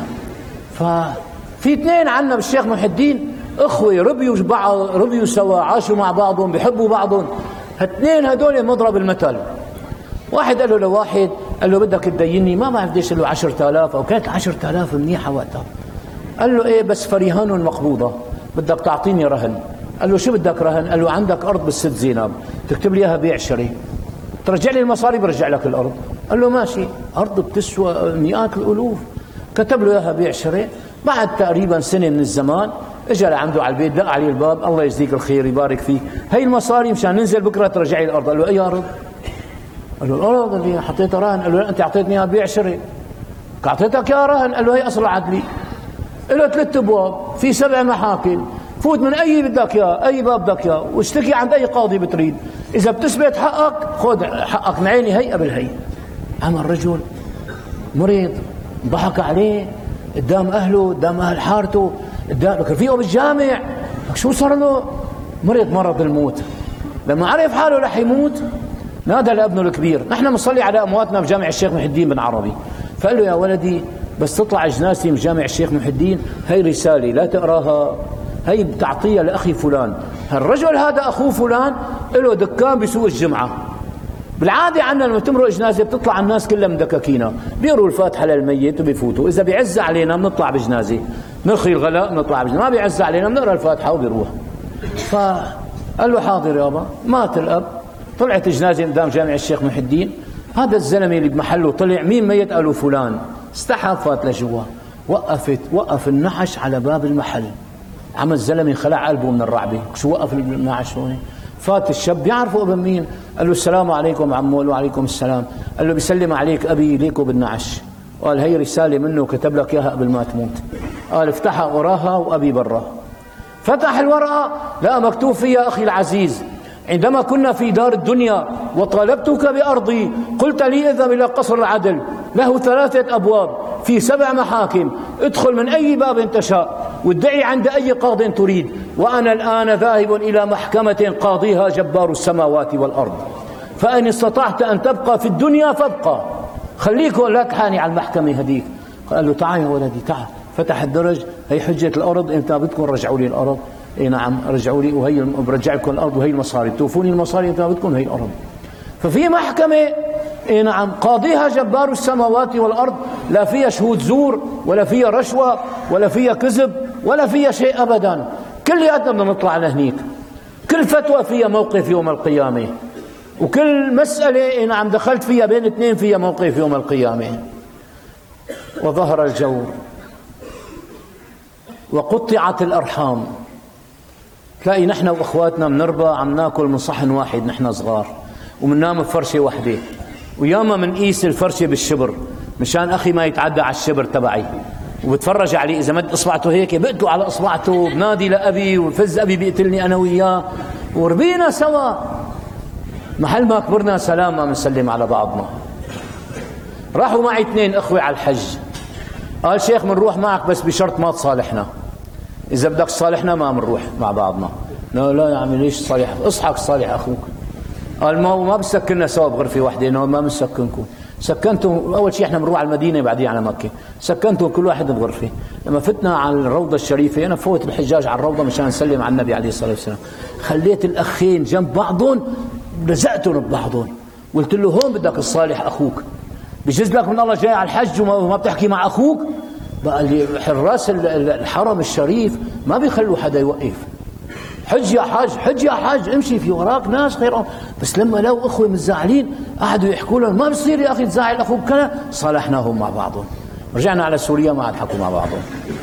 ففي اثنين عنا بالشيخ محي الدين اخوه، ربيوا بعض، ربيوا سوا، عاشوا مع بعضهم، بيحبوا بعضهم. الاثنين هدول مضرب المثل. واحد قال له لواحد، قال له بدك تديني، ما بعرف قديش له 10,000، او كانت 10,000 منيحه وقتها. قال له ايه بس فرهان مقبوضه، بدك تعطيني رهن. قال له شو بدك رهن؟ قال له عندك ارض بالست زينب، تكتب لي اياها بيع شري، ترجع لي المصاري برجع لك الارض. قال له ماشي، ارض بتسوى مئات الالوف. كتب له اياها بيع شري. بعد تقريبا سنه من الزمان اجى لعنده على البيت، دق عليه الباب، الله يجزيك الخير يبارك فيك، هي المصاري مشان ننزل بكره ترجع لي الارض. قال له اي ارض؟ قال له الارض اللي حطيتها رهن. قال له لا، انت اعطيتني اياها بيع شري، اعطيتك اياها رهن. قال له هي اصل عدلي، له 3 ابواب، في 7 محاكم، فوت من اي بدك اياه، اي باب بدك اياه، واشتكي عند اي قاضي بتريد، اذا بتثبت حقك خذ حقك من عيني هي قبل هي. اما الرجل مريض، ضحك عليه قدام اهله، قدام اهل حارته، قدام رفيقه بالجامع، شو صار له؟ مرض مرض الموت. لما عرف حاله رح يموت نادى لابنه الكبير، نحن بنصلي على امواتنا بجامع الشيخ محي الدين بن عربي، فقال له يا ولدي بس تطلع جنازتي من جامع الشيخ محي الدين، هي رساله لا تقراها، هي بتعطيها لاخي فلان، الرجل هذا اخوه فلان له دكان بسوق الجمعه. بالعاده عندنا لما تمرق جنازه بتطلع الناس كلها مدككينا، بيقروا الفاتحه للميت وبيفوتوا، اذا بيعز علينا بنطلع بجنازه، نرخي الغلاء بنطلع بجنازه، ما بيعز علينا بنقرا الفاتحه وبيروح. فقال له حاضر يابا. مات الاب، طلعت جنازه قدام جامع الشيخ محي الدين، هذا الزلمه اللي بمحله طلع، مين ميت؟ قالوا فلان. استحى فات لجوا، وقف النحش على باب المحل، عمل الزلمه خلع قلبه من الرعبه، شو وقف النحش هون؟ فات الشاب بيعرفوا ابن مين، قال له السلام عليكم عمو. قال له وعليكم السلام. قال له بيسلم عليك ابي ليكو بالنعش. قال هي رساله منه كتب لك اياها قبل ما تموت. قال افتحها وراها وابي برا. فتح الورقه لقى مكتوب فيها اخي العزيز، عندما كنا في دار الدنيا وطالبتك بأرضي قلت لي اذهب إلى قصر العدل، له 3 أبواب في 7 محاكم، ادخل من أي باب تشاء وادعي عند أي قاض تريد، وأنا الآن ذاهب إلى محكمة قاضيها جبار السماوات والأرض، فإن استطعت أن تبقى في الدنيا فابقى، خليك لا تحاني على المحكمة هديك. قال له تعال يا ولدي تعال. فتح الدرج، هي حجة الأرض، إمتى بدكم رجعوا لي الأرض؟ اي نعم رجعوا لي، وهي برجع لكم الارض وهي المصاري، توفوني المصاري انت بدكم هي الارض. ففي محكمه اي نعم قاضيها جبار السماوات والارض، لا فيها شهود زور ولا فيها رشوه ولا فيها كذب ولا فيها شيء ابدا، كلياتنا بدنا نطلع لهنيك، كل فتوى فيها موقف يوم القيامه، وكل مساله اي نعم دخلت فيها بين 2 فيها موقف يوم القيامه. وظهر الجور وقطعت الارحام. تلاقي نحن واخواتنا بنربى عم ناكل من صحن واحد نحن صغار، ومننام بفرشه وحده، وياما منقيس الفرشه بالشبر مشان اخي ما يتعدى على الشبر تبعي، وبتفرج عليه اذا مد اصبعته هيك بقتله على اصبعته، بنادي لابي وفز ابي بيقتلني انا وياه، وربينا سوا. محل ما كبرنا سلام ما بنسلم على بعضنا. راحوا معي 2 اخوه على الحج، قال شيخ بنروح معك بس بشرط ما تصالحنا، إذا بدك تصالحنا ما بنروح مع بعضنا. لا يا عمي ليش تصالح؟ اصحك صالح أخوك. قال ما بسكننا سوا بغرفة واحدة، ما بنسكنكم، سكنتم أول شيء إحنا بنروح على المدينة بعدين على مكة، سكنتم كل واحد بغرفة. لما فتنا على الروضة الشريفة، أنا فوت الحجاج على الروضة مشان نسلم على النبي عليه الصلاة والسلام، خليت الأخين جنب بعضهم لزقتهم ببعضهم، قلت له هون بدك تصالح أخوك، بجوز لك من الله جاي على الحج وما بتحكي مع أخوك. بقى اللي حراس الحرم الشريف ما بيخلوا حدا يوقف، حج يا حاج حج يا حاج، امشي في وراك ناس خير. بس لما لو اخوه متزاعلين قعدوا يحكوا لهم ما بصير يا اخي تزاعل اخوك كذا، صالحناهم مع بعضهم، رجعنا على سوريا ما عاد حكوا مع بعضهم.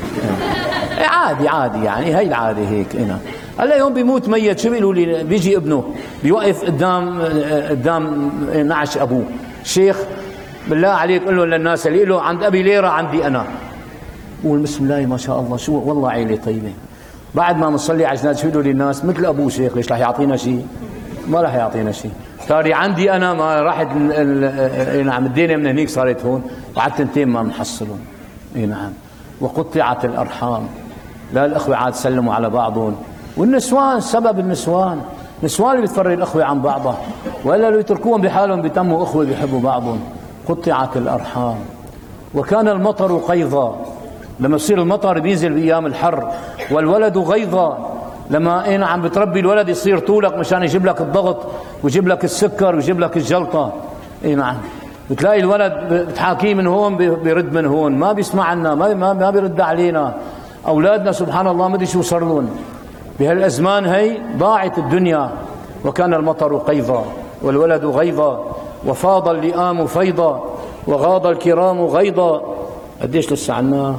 عادي يعني هي العاده هيك. هلا يوم بيموت ميت شو بيقولوا لي؟ بيجي ابنه بيوقف قدام نعش ابوه، شيخ بالله عليك قل له للناس اللي له عند ابي ليره عندي انا، قول بسم الله ما شاء الله شو والله عيلة طيبة. بعد ما نصلي على جنازة شو بيقولوا للناس؟ مثل أبوه شيخ، ليش رح يعطينا شيء؟ ما رح يعطينا شيء. صار عندي أنا ما راحت نعم الدنيا من هنيك صارت هون، وعد 2 ما بنحصلهم. نعم. وقطعت الأرحام، لا الأخوة عاد سلموا على بعضهم، والنسوان سبب النسوان اللي بتفرق الأخوة عن بعضها، وإلا لو يتركوهم بحالهم بيتموا أخوة بيحبوا بعضهم. قطعت الأرحام. وكان المطر قيظا، لما يصير المطر بينزل بأيام الحر، والولد غيظا، لما نعم بتربي الولد يصير طولك مشان يجيب لك الضغط ويجيب لك السكر ويجيب لك الجلطة. نعم. بتلاقي الولد بتحاكيه من هون بيرد من هون، ما بيسمع لنا، ما بيرد علينا. أولادنا سبحان الله ما ادري شو صار لهم بهالأزمان هي، ضاعت الدنيا. وكان المطر قيظا والولد غيظا، وفاض اللئام فيضا، وغاض الكرام غيضا. قديش لسه عنا؟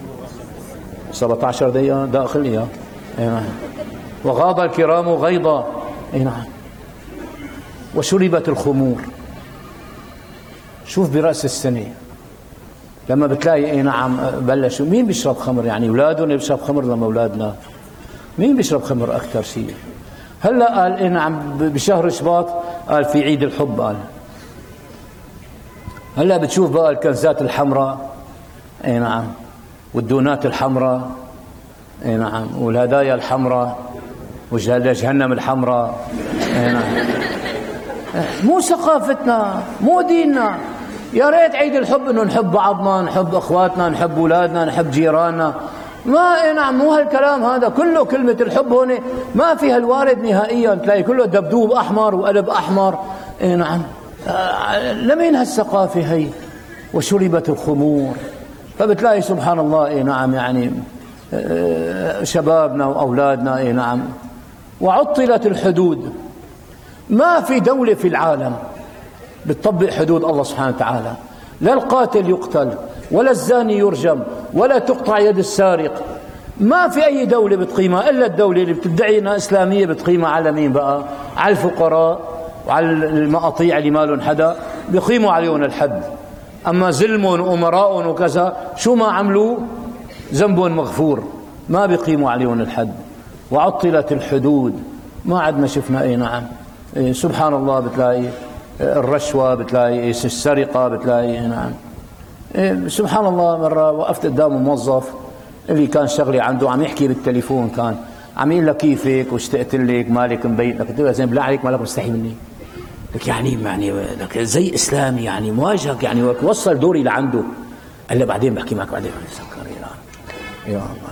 17 دقيقة داخل إياه. نعم. وغاض الكرام غيضا. نعم. وشربت الخمور. شوف برأس السنة لما بتلاقي نعم بلشوا، مين بيشرب خمر؟ يعني أولادهم بيشرب خمر لما أولادنا؟ مين بيشرب خمر أكثر شيء؟ هلا قال نعم بشهر شباط، قال في عيد الحب، قال هلا بتشوف بقى الكنزات الحمراء، نعم، والدونات الحمراء، نعم، والهدايا الحمراء، وجهنم الحمراء. نعم. مو ثقافتنا، مو ديننا. يا ريت عيد الحب انه نحب بعضنا، نحب اخواتنا، نحب اولادنا، نحب جيراننا. ما نعم، مو هالكلام هذا كله. كلمة الحب هون ما فيها الوارد نهائيا، تلاقي كله دبدوب احمر وقلب احمر. نعم. لمين هالثقافة هي؟ وشربت الخمور. فبتلاقي سبحان الله نعم يعني شبابنا واولادنا نعم. وعطلت الحدود. ما في دولة في العالم بتطبق حدود الله سبحانه وتعالى. لا القاتل يقتل، ولا الزاني يرجم، ولا تقطع يد السارق. ما في أي دولة بتقيمها إلا الدولة اللي بتدعي أنها إسلامية. بتقيمها على مين بقى؟ على الفقراء وعلى المقاطيع اللي مالهم حدا، بيقيموا عليهم الحد. أما ظلمهم وأمراءهم وكذا شو ما عملوا ذنبهم مغفور، ما بيقيموا عليهم الحد. وعطلت الحدود. ما عد ما شفنا نعم. سبحان الله بتلاقي الرشوة، بتلاقي السرقة، بتلاقي نعم. سبحان الله مرة وقفت قدام موظف اللي كان شغلي عنده عم يحكي بالتليفون، كان عم يقول لك كيفك واشتقت لك، مالك مبين لك. قلت له زين بالله عليك مالك مستحي مني؟ لك يعني لك زي اسلامي يعني مواجهك يعني وصل دوري لعنده. قال لي بعدين بحكي معك بعدين. سكر يا الله.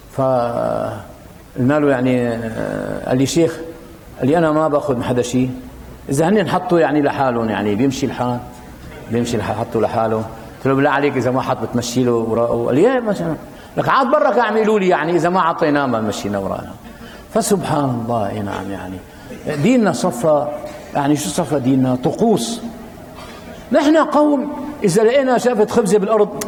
فقلنا له يعني، قال لي شيخ، قال لي انا ما باخذ من حدا شيء، اذا هن حطوا يعني لحالهم يعني بيمشي الحال حطوا لحاله. قلت له بالله عليك اذا ما حط بتمشي له وراءه؟ قال لي مثلا لك عاد برك اعملوا لي يعني اذا ما اعطيناه ما مشينا ورانا. فسبحان الله نعم يعني ديننا صفى يعني شو صفى ديننا؟ طقوس. نحن قوم اذا لقينا شافت خبزه بالارض،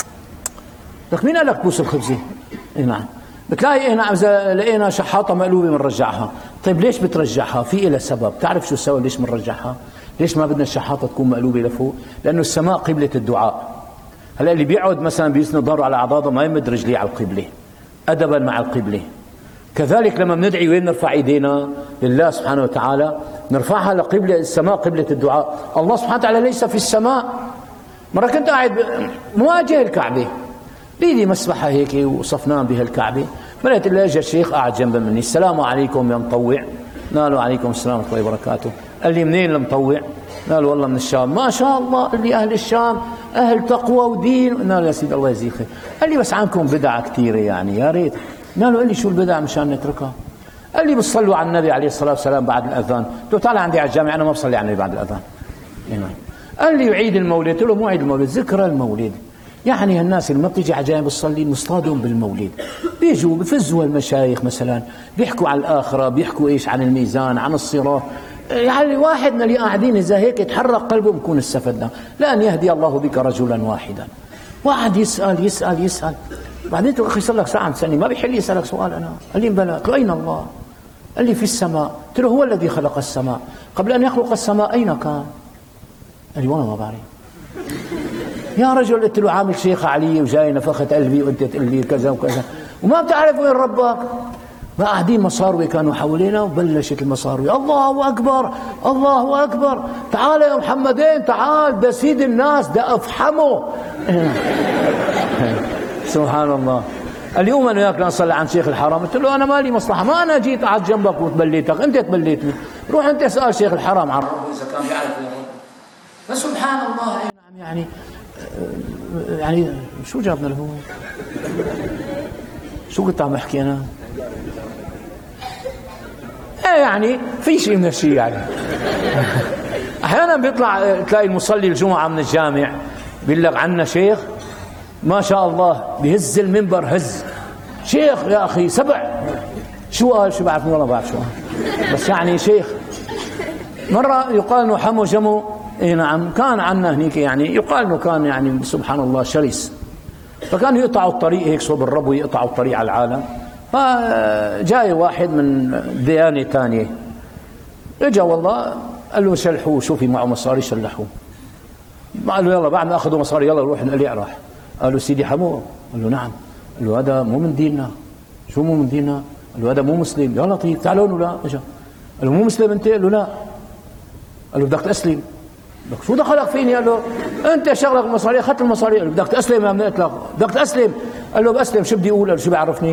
لك مين قال لك بوس الخبزه؟ نعم. بتلاقي نعم اذا لقينا شحاطه مقلوبه بنرجعها. طيب ليش بترجعها؟ في لها سبب. تعرف شو السبب ليش بنرجعها؟ ليش ما بدنا الشحاطه تكون مقلوبه لفوق؟ لانه السماء قبله الدعاء. هلا اللي بيقعد مثلا بيسند ظهره على عضاضه ما يمد رجليه على القبله ادبا مع القبله. كذلك لما بندعي وين نرفع ايدينا؟ لله سبحانه وتعالى، نرفعها لقبله السماء، قبله الدعاء. الله سبحانه وتعالى ليس في السماء. مره كنت قاعد مواجه الكعبه، بيدي مسبحه هيك وصفناها بها الكعبه، مريت اللي اجى الشيخ قاعد جنب مني، السلام عليكم يا مطوع. قال له عليكم السلام ورحمه الله وبركاته. قال لي منين المطوع؟ قال والله من الشام. ما شاء الله. قال لي اهل الشام اهل تقوى ودين. قال له يا سيدي الله يجزيك خير. قال لي بس عندكم بدعه كثيره يعني يا ريت. قال لي شو البدع مشان نتركها؟ قال لي بتصلوا على النبي عليه الصلاه والسلام بعد الاذان. قلت له تعال عندي على الجامع انا ما بصلي على النبي بعد الاذان. قال لي يعيد المولد. قلت له مو عيد المولد، ذكرى المولد. يعني الناس اللي ما بتيجي على الجامع بتصلي مصطادهم بالمولد، بيجوا بفزوا المشايخ مثلا بيحكوا عن الاخره، بيحكوا ايش عن الميزان، عن الصراط. يعني واحد من اللي قاعدين اذا هيك يتحرك قلبه بكون استفدنا. لان يهدي الله بك رجلا واحدا. واحد يسال بعدين تقول اخي صار لك ساعه تسالني ما بيحل يسالك سؤال. انا قال لي بلى. قلت له اين الله؟ قال لي في السماء. قلت له هو الذي خلق السماء، قبل ان يخلق السماء اين كان؟ قال لي والله ما بعرف يا رجل. قلت له عامل شيخ علي وجاي نفخت قلبي وانت تقول لي كذا وكذا وما بتعرف وين ربك. قاعدين مصاروي كانوا حوالينا، وبلشت المصاروي الله أكبر الله أكبر، تعال يا محمدين تعال، ده سيد الناس، ده أفحمه. سبحان الله. اليوم أنا وياك نصلي عن شيخ الحرام، قلت له أنا مالي مصلحة، ما أنا جيت قعدت جنبك وتبليتك، أنت تبليتني، روح أنت اسأل شيخ الحرام عن ربه إذا كان بيعرف يا رب. فسبحان الله. يعني شو جابنا له؟ شو كنت عم احكي انا؟ يعني في شيء من الشيء يعني. احيانا بيطلع تلاقي المصلي الجمعه من الجامع بيقول لك عنا شيخ ما شاء الله بيهز المنبر هز، شيخ يا اخي سبع، شو قال؟ شو بعرف والله بعرف شو قال، بس يعني شيخ. مره يقال انه حمو جمو، اي نعم، كان عنا هنيك يعني يقال انه كان يعني سبحان الله شرس، فكانوا يقطعوا الطريق هيك صوب الرب ويقطعوا الطريق على العالم. فجاي واحد من ديانة ثانية اجا والله قال له شلحوه، شو في معه مصاري شلحوه. قال له يلا بعد ما اخذوا مصاري يلا روح نقلع. راح قال له سيدي حمو، قال له نعم، قال له هذا مو من ديننا. شو مو من ديننا؟ قال له هذا مو مسلم. يا لطيف تعالوا له. لا اجا قال له مو مسلم انت؟ قال له لا. قال له بدك تسلم. لك شو دخلك فيني؟ قال له انت شغلك المصاري، اخذت المصاري. قال له بدك تسلم يا منقتلك، بدك تسلم. قال له بسلم. شو بدي اقول؟ قال له شو بيعرفني؟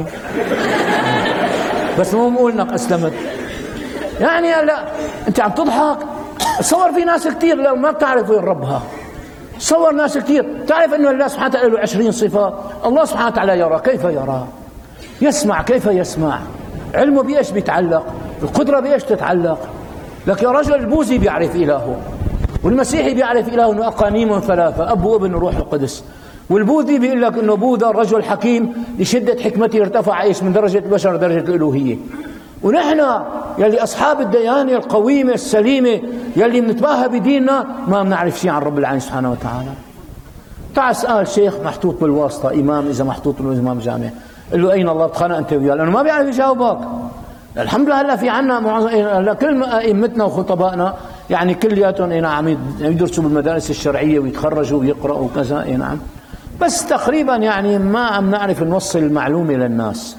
بس مو بقول انك اسلمت يعني. لا انت عم تضحك. تصور في ناس كثير لو ما بتعرف وين ربها، تصور ناس كثير تعرف انه الله سبحانه وتعالى له 20 صفه. الله سبحانه وتعالى يرى، كيف يرى؟ يسمع، كيف يسمع؟ علمه بايش بيتعلق؟ القدره بايش تتعلق؟ لكن رجل البوذي بيعرف الهه، والمسيحي بيعرف إله أنه أقانيم ثلاثة، أب وابن وروح القدس. والبوذي بيقول لك أنه بوذا الرجل حكيم لشدة حكمته ارتفع إيش من درجة البشر درجة الألوهية. ونحن يلي أصحاب الديانة القويمة السليمة يلي بنتباهى بديننا ما بنعرف شيء عن رب العالمين سبحانه وتعالى. تعال اسأل شيخ محطوط بالواسطة، إمام إذا محطوط له إمام جامع، قل له أين الله؟ بتخانق أنت وياه لأنه ما بيعرف يجاوبك. الحمد لله هلا في عنا كل ائمتنا وخطبائنا يعني كلياتهم نعم يدرسوا بالمدارس الشرعيه ويتخرجوا ويقراوا وكذا نعم، بس تقريبا يعني ما عم نعرف نوصل المعلومه للناس.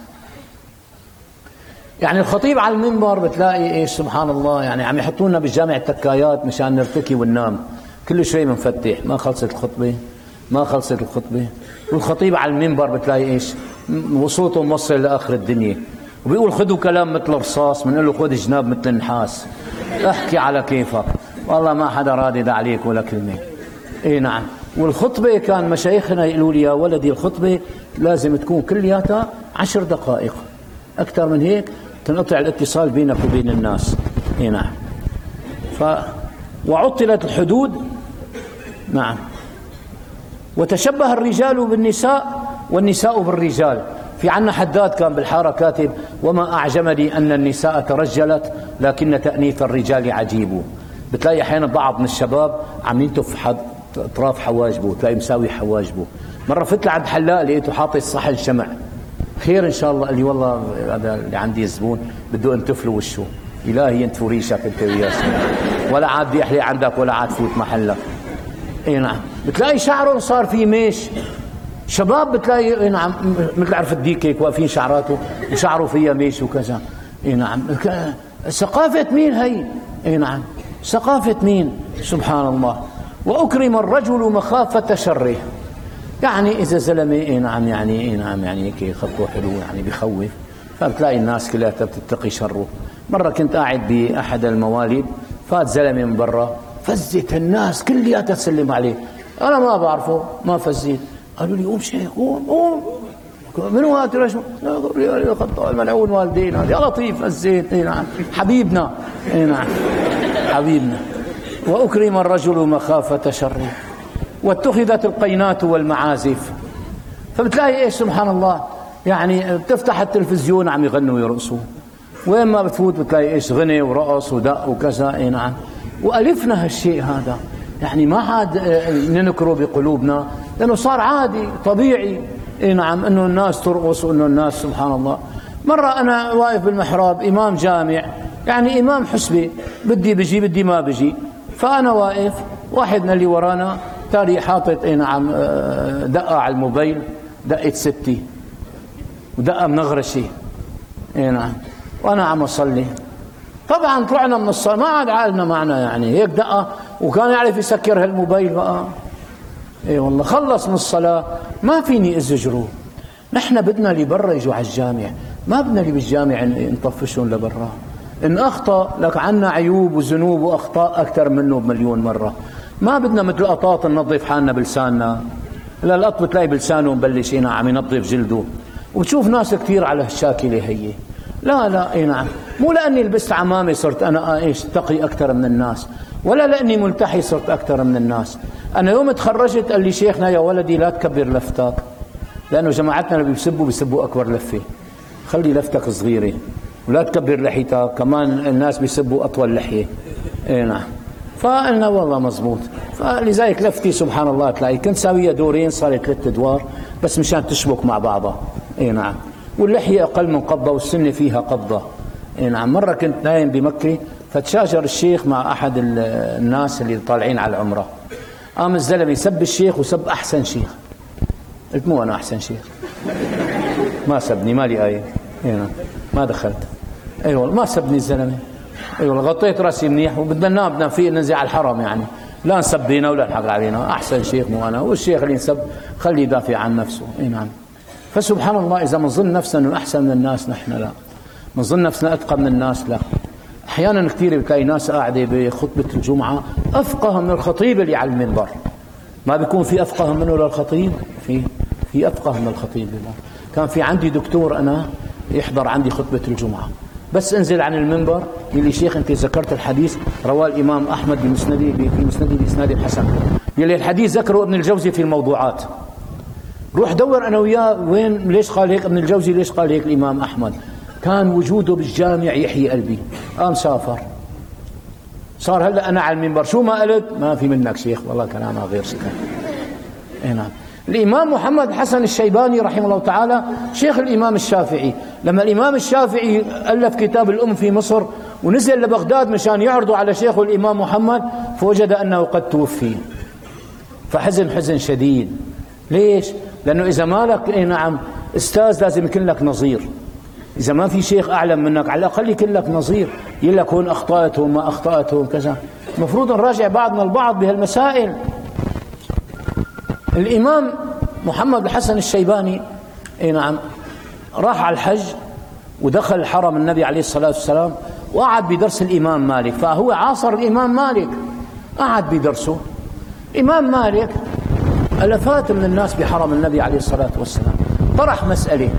يعني الخطيب على المنبر بتلاقي ايش سبحان الله يعني عم يحطونا بالجامع التكايات مشان نرتكي وننام، كل شيء منفتح، ما خلصت الخطبه ما خلصت الخطبه، والخطيب على المنبر بتلاقي ايش وصوته موصل لاخر الدنيا، وبيقول خذوا كلام مثل رصاص، بنقول له خذ جناب مثل النحاس، احكي على كيفك، والله ما حدا رادد عليك ولا كلمه. اي نعم. والخطبه كان مشايخنا يقولوا لي يا ولدي الخطبه لازم تكون كلياتها 10 دقائق، اكثر من هيك تنقطع الاتصال بينك وبين الناس. اي نعم. وعطلت الحدود. نعم. وتشبه الرجال بالنساء والنساء بالرجال. في عنا حداد كان بالحارة كاتب وما أعجمني أن النساء ترجلت لكن تأنيث الرجال عجيب. بتلاقي أحيانا بعض من الشباب عم ينتف أطراف حواجبه، تلاقي مساوي حواجبه. مرة فت لعند حلاق لقيته حاطط صحن شمع، خير إن شاء الله. قال لي والله هذا اللي عندي زبون بده انتف له وشه. إلهي ينتفوا ريشك أنت وياه، ولا عاد بدي أحلي عندك ولا عاد فوت محلك. اي نعم. بتلاقي شعره صار فيه ميش، شباب بتلاقي نعم مثل عرف الديك هيك واقفين شعراته وشعره فيها ميش وكذا. اي نعم. ثقافة مين هي؟ اي نعم. ثقافة مين؟ سبحان الله. وأكرم الرجل مخافة شره. يعني إذا زلمة اي نعم يعني اي نعم يعني هيك خطوه حلو يعني بخوف، فبتلاقي الناس كلها بتتقي شره. مرة كنت قاعد بأحد الموالد، فات زلمة من برا، فزت الناس كلياتها تسلم عليه، أنا ما بعرفه ما فزيت. قالوا لي قوم شيخ قوم من هو هاتي ليش؟ خطأ الملعون والدينا يا لطيف فزيت. اي نعم حبيبنا. اي نعم حبيبنا. وأكرم الرجل مخافة شره. واتخذت القينات والمعازف. فبتلاقي ايش سبحان الله يعني بتفتح التلفزيون عم يغنوا ويرقصوا، وين ما بتفوت بتلاقي ايش غني ورقص ودق وكذا. اي نعم. وألفنا هالشيء هذا يعني ما عاد ننكره بقلوبنا لأنه صار عادي طبيعي. إيه نعم أنه الناس ترقص وأنه الناس سبحان الله. مرة أنا واقف بالمحراب إمام جامع يعني إمام حسبي، بدي بجي بدي ما بجي، فأنا واقف واحد من اللي ورانا تالي حاطط إيه نعم دقة على الموبايل، دقة 6 ودقة منغرشة. اي نعم. وانا عم اصلي طبعا طلعنا من الصلاة ما عاد عالنا معنا يعني هيك دقة، وكان يعرف يسكر هالموبايل بقى. اي والله خلص من الصلاة ما فيني ازجره. نحن بدنا اللي برا يجوا على الجامع، ما بدنا اللي بالجامع نطفشهم لبرا. ان اخطأ لك عنا عيوب وذنوب واخطاء اكثر منه بمليون مرة. ما بدنا مثل القطاط ننظف حالنا بلساننا. لا القط بتلاقي بلسانه مبلش هنا عم ينظف جلده، وتشوف ناس كثير على هالشاكلة هي. لا اي نعم، مو لاني لبست عمامي صرت انا ايش تقي اكثر من الناس، ولا لاني ملتحي صرت اكثر من الناس. انا يوم تخرجت قال لي شيخنا يا ولدي لا تكبر لفتك، لانه جماعتنا اللي بيسبوا اكبر لفه، خلي لفتك صغيره ولا تكبر لحيتك، كمان الناس بيسبوا اطول لحيه. اي نعم. فقلنا والله مزبوط. فلذلك لفتي سبحان الله تلاقي كنت ساويها دورين صارت 3 ادوار بس مشان تشبك مع بعضها. اي نعم. واللحيه اقل من قبضه والسنه فيها قبضه. اي نعم. مره كنت نايم بمكه فتشاجر الشيخ مع احد الناس اللي طالعين على العمره، قام الزلمه يسب الشيخ وسب احسن شيخ. قلت مو انا احسن شيخ، ما سبني مالي ايه. اي نعم. ما دخلت. اي والله ما سبني الزلمه. اي والله غطيت راسي منيح، وبدنا ننام بدنا نفيق ننزل على الحرم يعني، لا نسب بينا ولا نحق علينا. احسن شيخ مو انا، والشيخ اللي نسب خليه يدافع عن نفسه. اي نعم. فسبحان الله اذا بنظن نفسنا انه احسن من الناس نحن لا، بنظن نفسنا اتقى من الناس لا. احيانا كثير بتلاقي ناس قاعده بخطبه الجمعه افقه من الخطيب اللي على المنبر. ما بيكون في افقه منه للخطيب؟ في افقه من الخطيب. كان في عندي دكتور انا يحضر عندي خطبه الجمعه، بس انزل عن المنبر يقول لي شيخ انت ذكرت الحديث رواه الامام احمد بمسنده في مسنده باسناد الحسن، يقول لي الحديث ذكره ابن الجوزي في الموضوعات. روح دور انا وياه وين ليش قال هيك ابن الجوزي، ليش قال هيك الامام احمد. كان وجوده بالجامع يحيي قلبي. قام سافر، صار هلا انا على المنبر شو ما قلت ما في منك شيخ، والله كلامها غير سكر. اي نعم. الامام محمد حسن الشيباني رحمه الله تعالى شيخ الامام الشافعي، لما الامام الشافعي الف كتاب الام في مصر ونزل لبغداد مشان يعرضوا على شيخه الامام محمد، فوجد انه قد توفي، فحزن حزن شديد. ليش؟ لانه اذا مالك اي نعم استاذ لازم يكون لك نظير. إذا ما في شيخ أعلم منك على الأقل يكون لك نظير، يقول لك هون أخطأت هون ما أخطأت هون كذا. المفروض نراجع بعضنا البعض بهالمسائل. الإمام محمد الحسن الشيباني أي نعم راح على الحج ودخل حرم النبي عليه الصلاة والسلام وقعد بدرس الإمام مالك، فهو عاصر الإمام مالك، قعد بدرسه. إمام مالك ألفات من الناس بحرم النبي عليه الصلاة والسلام، طرح مسألة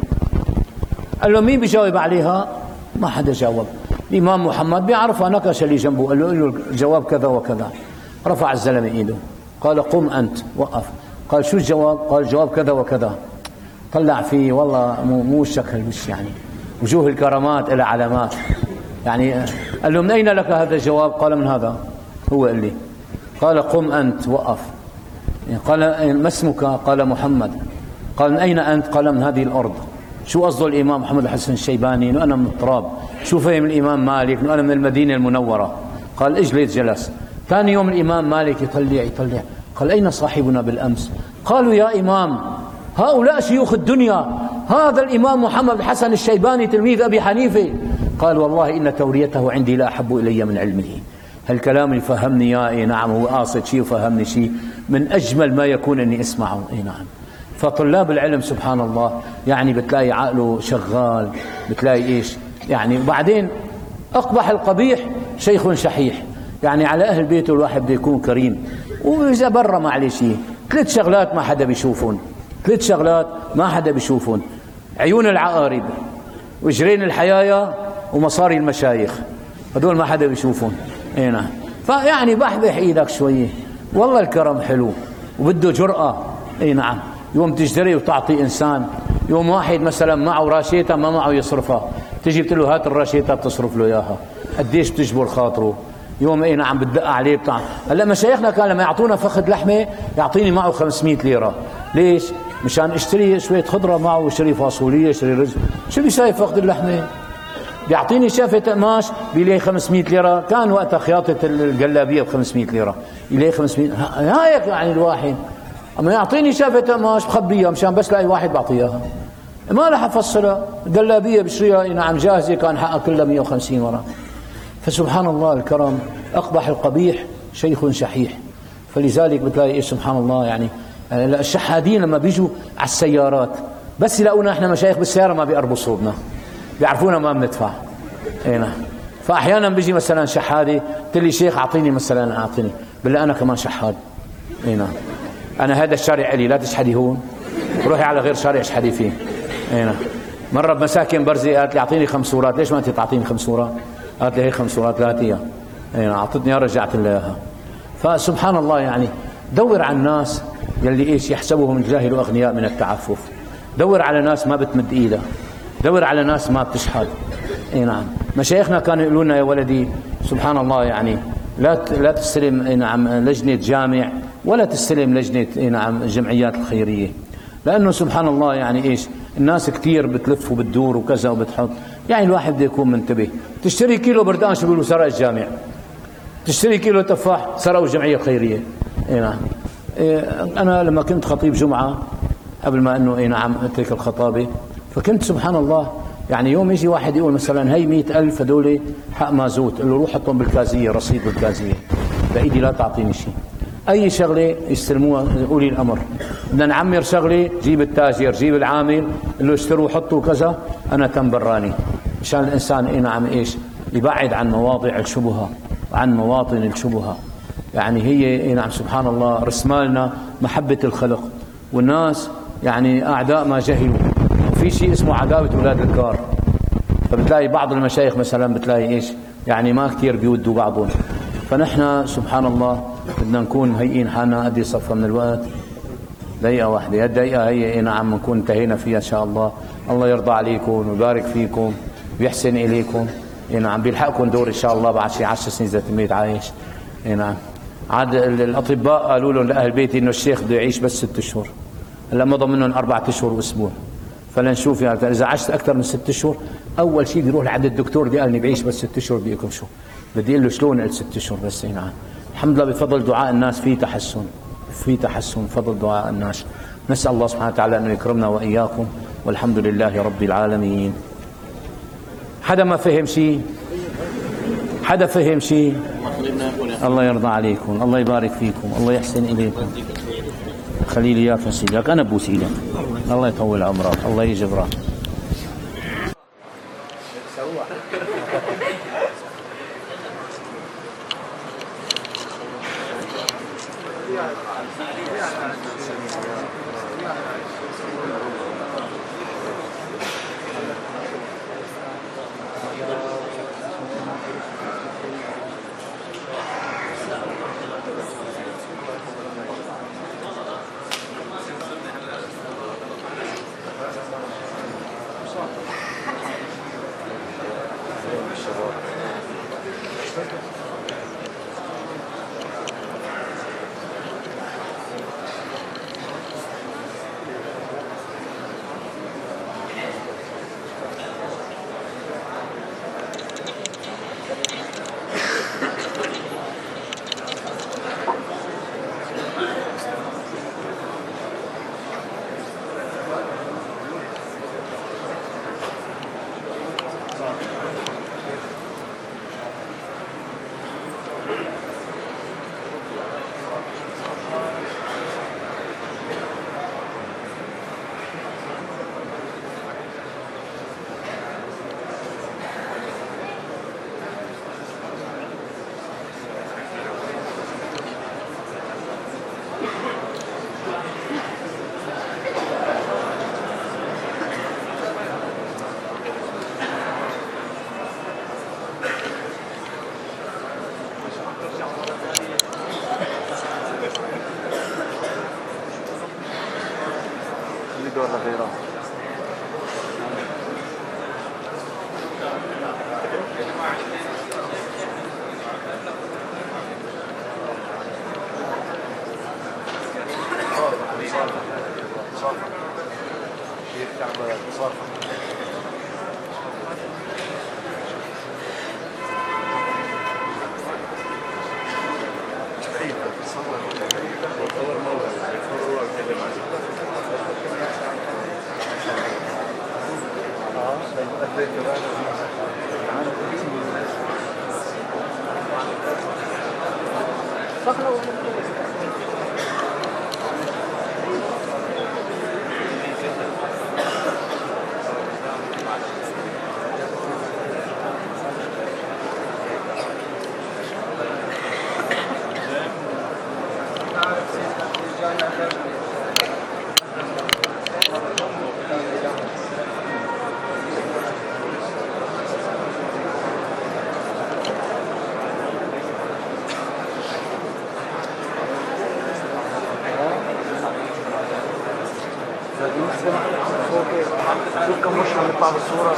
قال له مين بيجاوب عليها؟ ما حدا جاوب. الإمام محمد بيعرفها، نكش اللي جنبه قال له الجواب كذا وكذا. رفع الزلمة إيده قال قم أنت، وقف. قال شو الجواب؟ قال الجواب كذا وكذا. طلع فيه والله مو الشكل مش يعني وجوه الكرامات إلى علامات يعني. قال له من أين لك هذا الجواب؟ قال من هذا هو قال لي. قال قم أنت، وقف. قال ما اسمك؟ قال محمد. قال من أين أنت؟ قال من هذه الأرض. شو قصده الإمام محمد الحسن الشيباني؟ إنه أنا من التراب. شو فهم الإمام مالك؟ إنه أنا من المدينة المنورة. قال اجلس، جلس. ثاني يوم الإمام مالك يطلع قال أين صاحبنا بالأمس؟ قالوا يا إمام هؤلاء شيوخ الدنيا، هذا الإمام محمد الحسن الشيباني تلميذ أبي حنيفة. قال والله إن توريته عندي لا أحب إلي من علمه. هالكلام اللي فهمني يا إيه نعم هو قاصد شيء وفهمني شيء، من أجمل ما يكون أني أسمعه. إيه نعم. فطلاب العلم سبحان الله يعني بتلاقي عقله شغال، بتلاقي إيش يعني. وبعدين أقبح القبيح شيخ شحيح، يعني على أهل بيته الواحد بده يكون كريم، وإذا برا ما عليه شيء. 3 شغلات ما حدا بيشوفون، 3 شغلات ما حدا بيشوفون: عيون العقارب وجرين الحيايا ومصاري المشايخ، هدول ما حدا بيشوفون. اي نعم. فيعني بحبح ايدك شويه، والله الكرم حلو وبده جرأة. اي نعم. يوم تشتري وتعطي انسان، يوم واحد مثلا معه راشيته ما معه يصرفها، تجي بتقول له هات الراشيته بتصرف له اياها، قديش بتجبر خاطره. يوم اي نعم بتدق عليه بتاع. هلا مشايخنا كان لما يعطونا فخذ لحمه يعطيني معه 500 ليره. ليش؟ مشان اشتري شويه خضره معه، اشتري فاصوليه، اشتري رز. شو بيساوي فخذ اللحمه؟ بيعطيني شافه قماش بيلي 500 ليره، كان وقتها خياطه الجلابيه ب 500 ليره، يلي 500. هيك يعني الواحد اما يعطيني شافه قماش بخبيها مشان بس لاقي واحد بعطيها. ما راح أفصلها، جلابية بشريها نعم جاهزة كان حقها كلها 150 ورا. فسبحان الله الكرم، أقبح القبيح شيخ شحيح. فلذلك بتلاقي إيش سبحان الله يعني الشحادين لما بيجوا على السيارات بس يلاقونا إحنا مشايخ بالسيارة ما بيقربوا صوبنا، بيعرفونا ما بندفع. نعم. فأحيانا بيجي مثلا شحادي قلت لي شيخ أعطيني مثلا، أعطيني بالله أنا كمان شحاد. نعم. أنا هذا الشارع إلي، لا تشحدي هون، روحي على غير شارع اشحدي فيه. نعم. مرة بمساكن برزي قالت لي أعطيني 5 صورات، ليش ما أنت تعطيني 5 صورات؟ قالت لي هي 5 صورات لا هاتيها. أعطتني رجعت لها إياها. فسبحان الله يعني دور على الناس يلي إيش يحسبهم الجاهل أغنياء من التعفف، دور على ناس ما بتمد إيدها، دور على ناس ما بتشحد. نعم. مشايخنا كانوا يقولوا لنا يا ولدي سبحان الله يعني لا تستلم نعم لجنة جامع ولا تستلم لجنة نعم الجمعيات الخيرية، لأنه سبحان الله يعني إيش الناس كتير بتلف وبتدور وكذا وبتحط، يعني الواحد بده يكون منتبه. تشتري كيلو بردان شو بيقولوا سرق الجامع، تشتري كيلو تفاح سرقوا الجمعية الخيرية. نعم. أنا لما كنت خطيب جمعة قبل ما أنه نعم أترك الخطابة، فكنت سبحان الله يعني يوم يجي واحد يقول مثلا هي 100,000 هدول حق مازوت، قال له روح حطهم بالكازية، رصيد بالكازية، بإيدي لا تعطيني شيء. أي شغلة يستلموها قولي الأمر، بدنا نعمر شغلة جيب التاجر جيب العامل اللي اشتروا حطوا كذا، أنا تم براني، مشان الإنسان نعم إيش يبعد عن مواضع الشبهة وعن مواطن الشبهة. يعني هي نعم سبحان الله رسمالنا محبة الخلق، والناس يعني أعداء ما جهلوا، وفي شيء اسمه عداوة أولاد الكار. فبتلاقي بعض المشايخ مثلا بتلاقي إيش يعني ما كتير بيودوا بعضهم. فنحن سبحان الله بدنا نكون هيئين حالنا. قد صفى من الوقت؟ دقيقة واحدة، الدقيقة هي نعم نكون انتهينا فيها إن شاء الله. الله يرضى عليكم ويبارك فيكم ويحسن إليكم. نعم بيلحقكم دور إن شاء الله بعد شي 10 سنين إذا تميت عايش. نعم. عاد الأطباء قالوا لهم لأهل بيتي إنه الشيخ بده يعيش بس 6 أشهر، هلا مضى منهم 4 أشهر وأسبوع. فلنشوف يعني إذا عشت أكثر من 6 أشهر أول شيء بيروح لعند الدكتور اللي قال لي بعيش بس 6 أشهر، بيقول شو بدي أقول له شلون قلت 6 أشهر بس. نعم. الحمد لله بفضل دعاء الناس في تحسن، في تحسن بفضل دعاء الناس. نسأل الله سبحانه وتعالى أنه يكرمنا وإياكم، والحمد لله رب العالمين. حدا ما فهم شيء؟ حدا فهم شيء؟ الله يرضى عليكم، الله يبارك فيكم، الله يحسن إليكم. خليلي يا فسيلك أنا بوس إيدك، الله يطول عمرك، الله يجبرك. ولا غيرها؟ شوف كم وش عم يطلع بالصورة.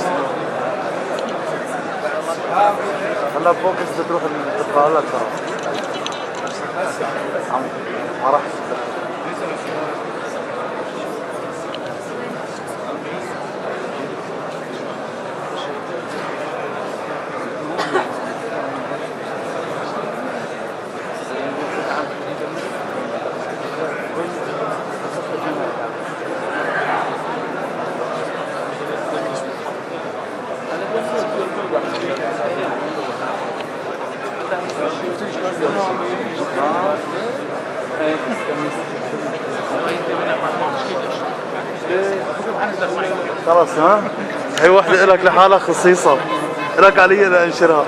هلا فوكس بتروح تطلع لك ترى. ما راح خلص. ها هي وحدة لك لحالها خصيصة لك علي لأنشرها.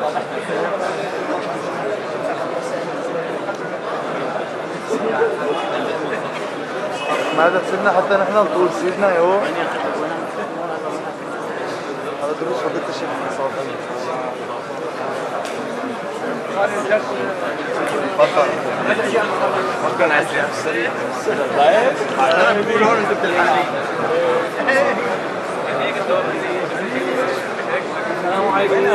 ما هذا سيدنا حتى نحن نطول سيدنا يو هذا دروس فضلت الشيخ تفضل. ممكن عايز سريع طيب بيقولوا هون جبت الحديد. السلام عليكم.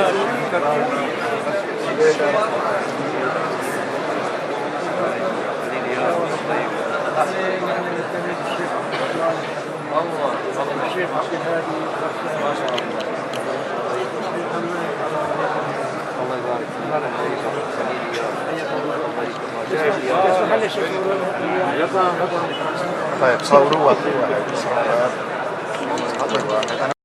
الله الشيخ عبد الهادي ما شاء الله. الله يبارك فيك. طيب صوروها.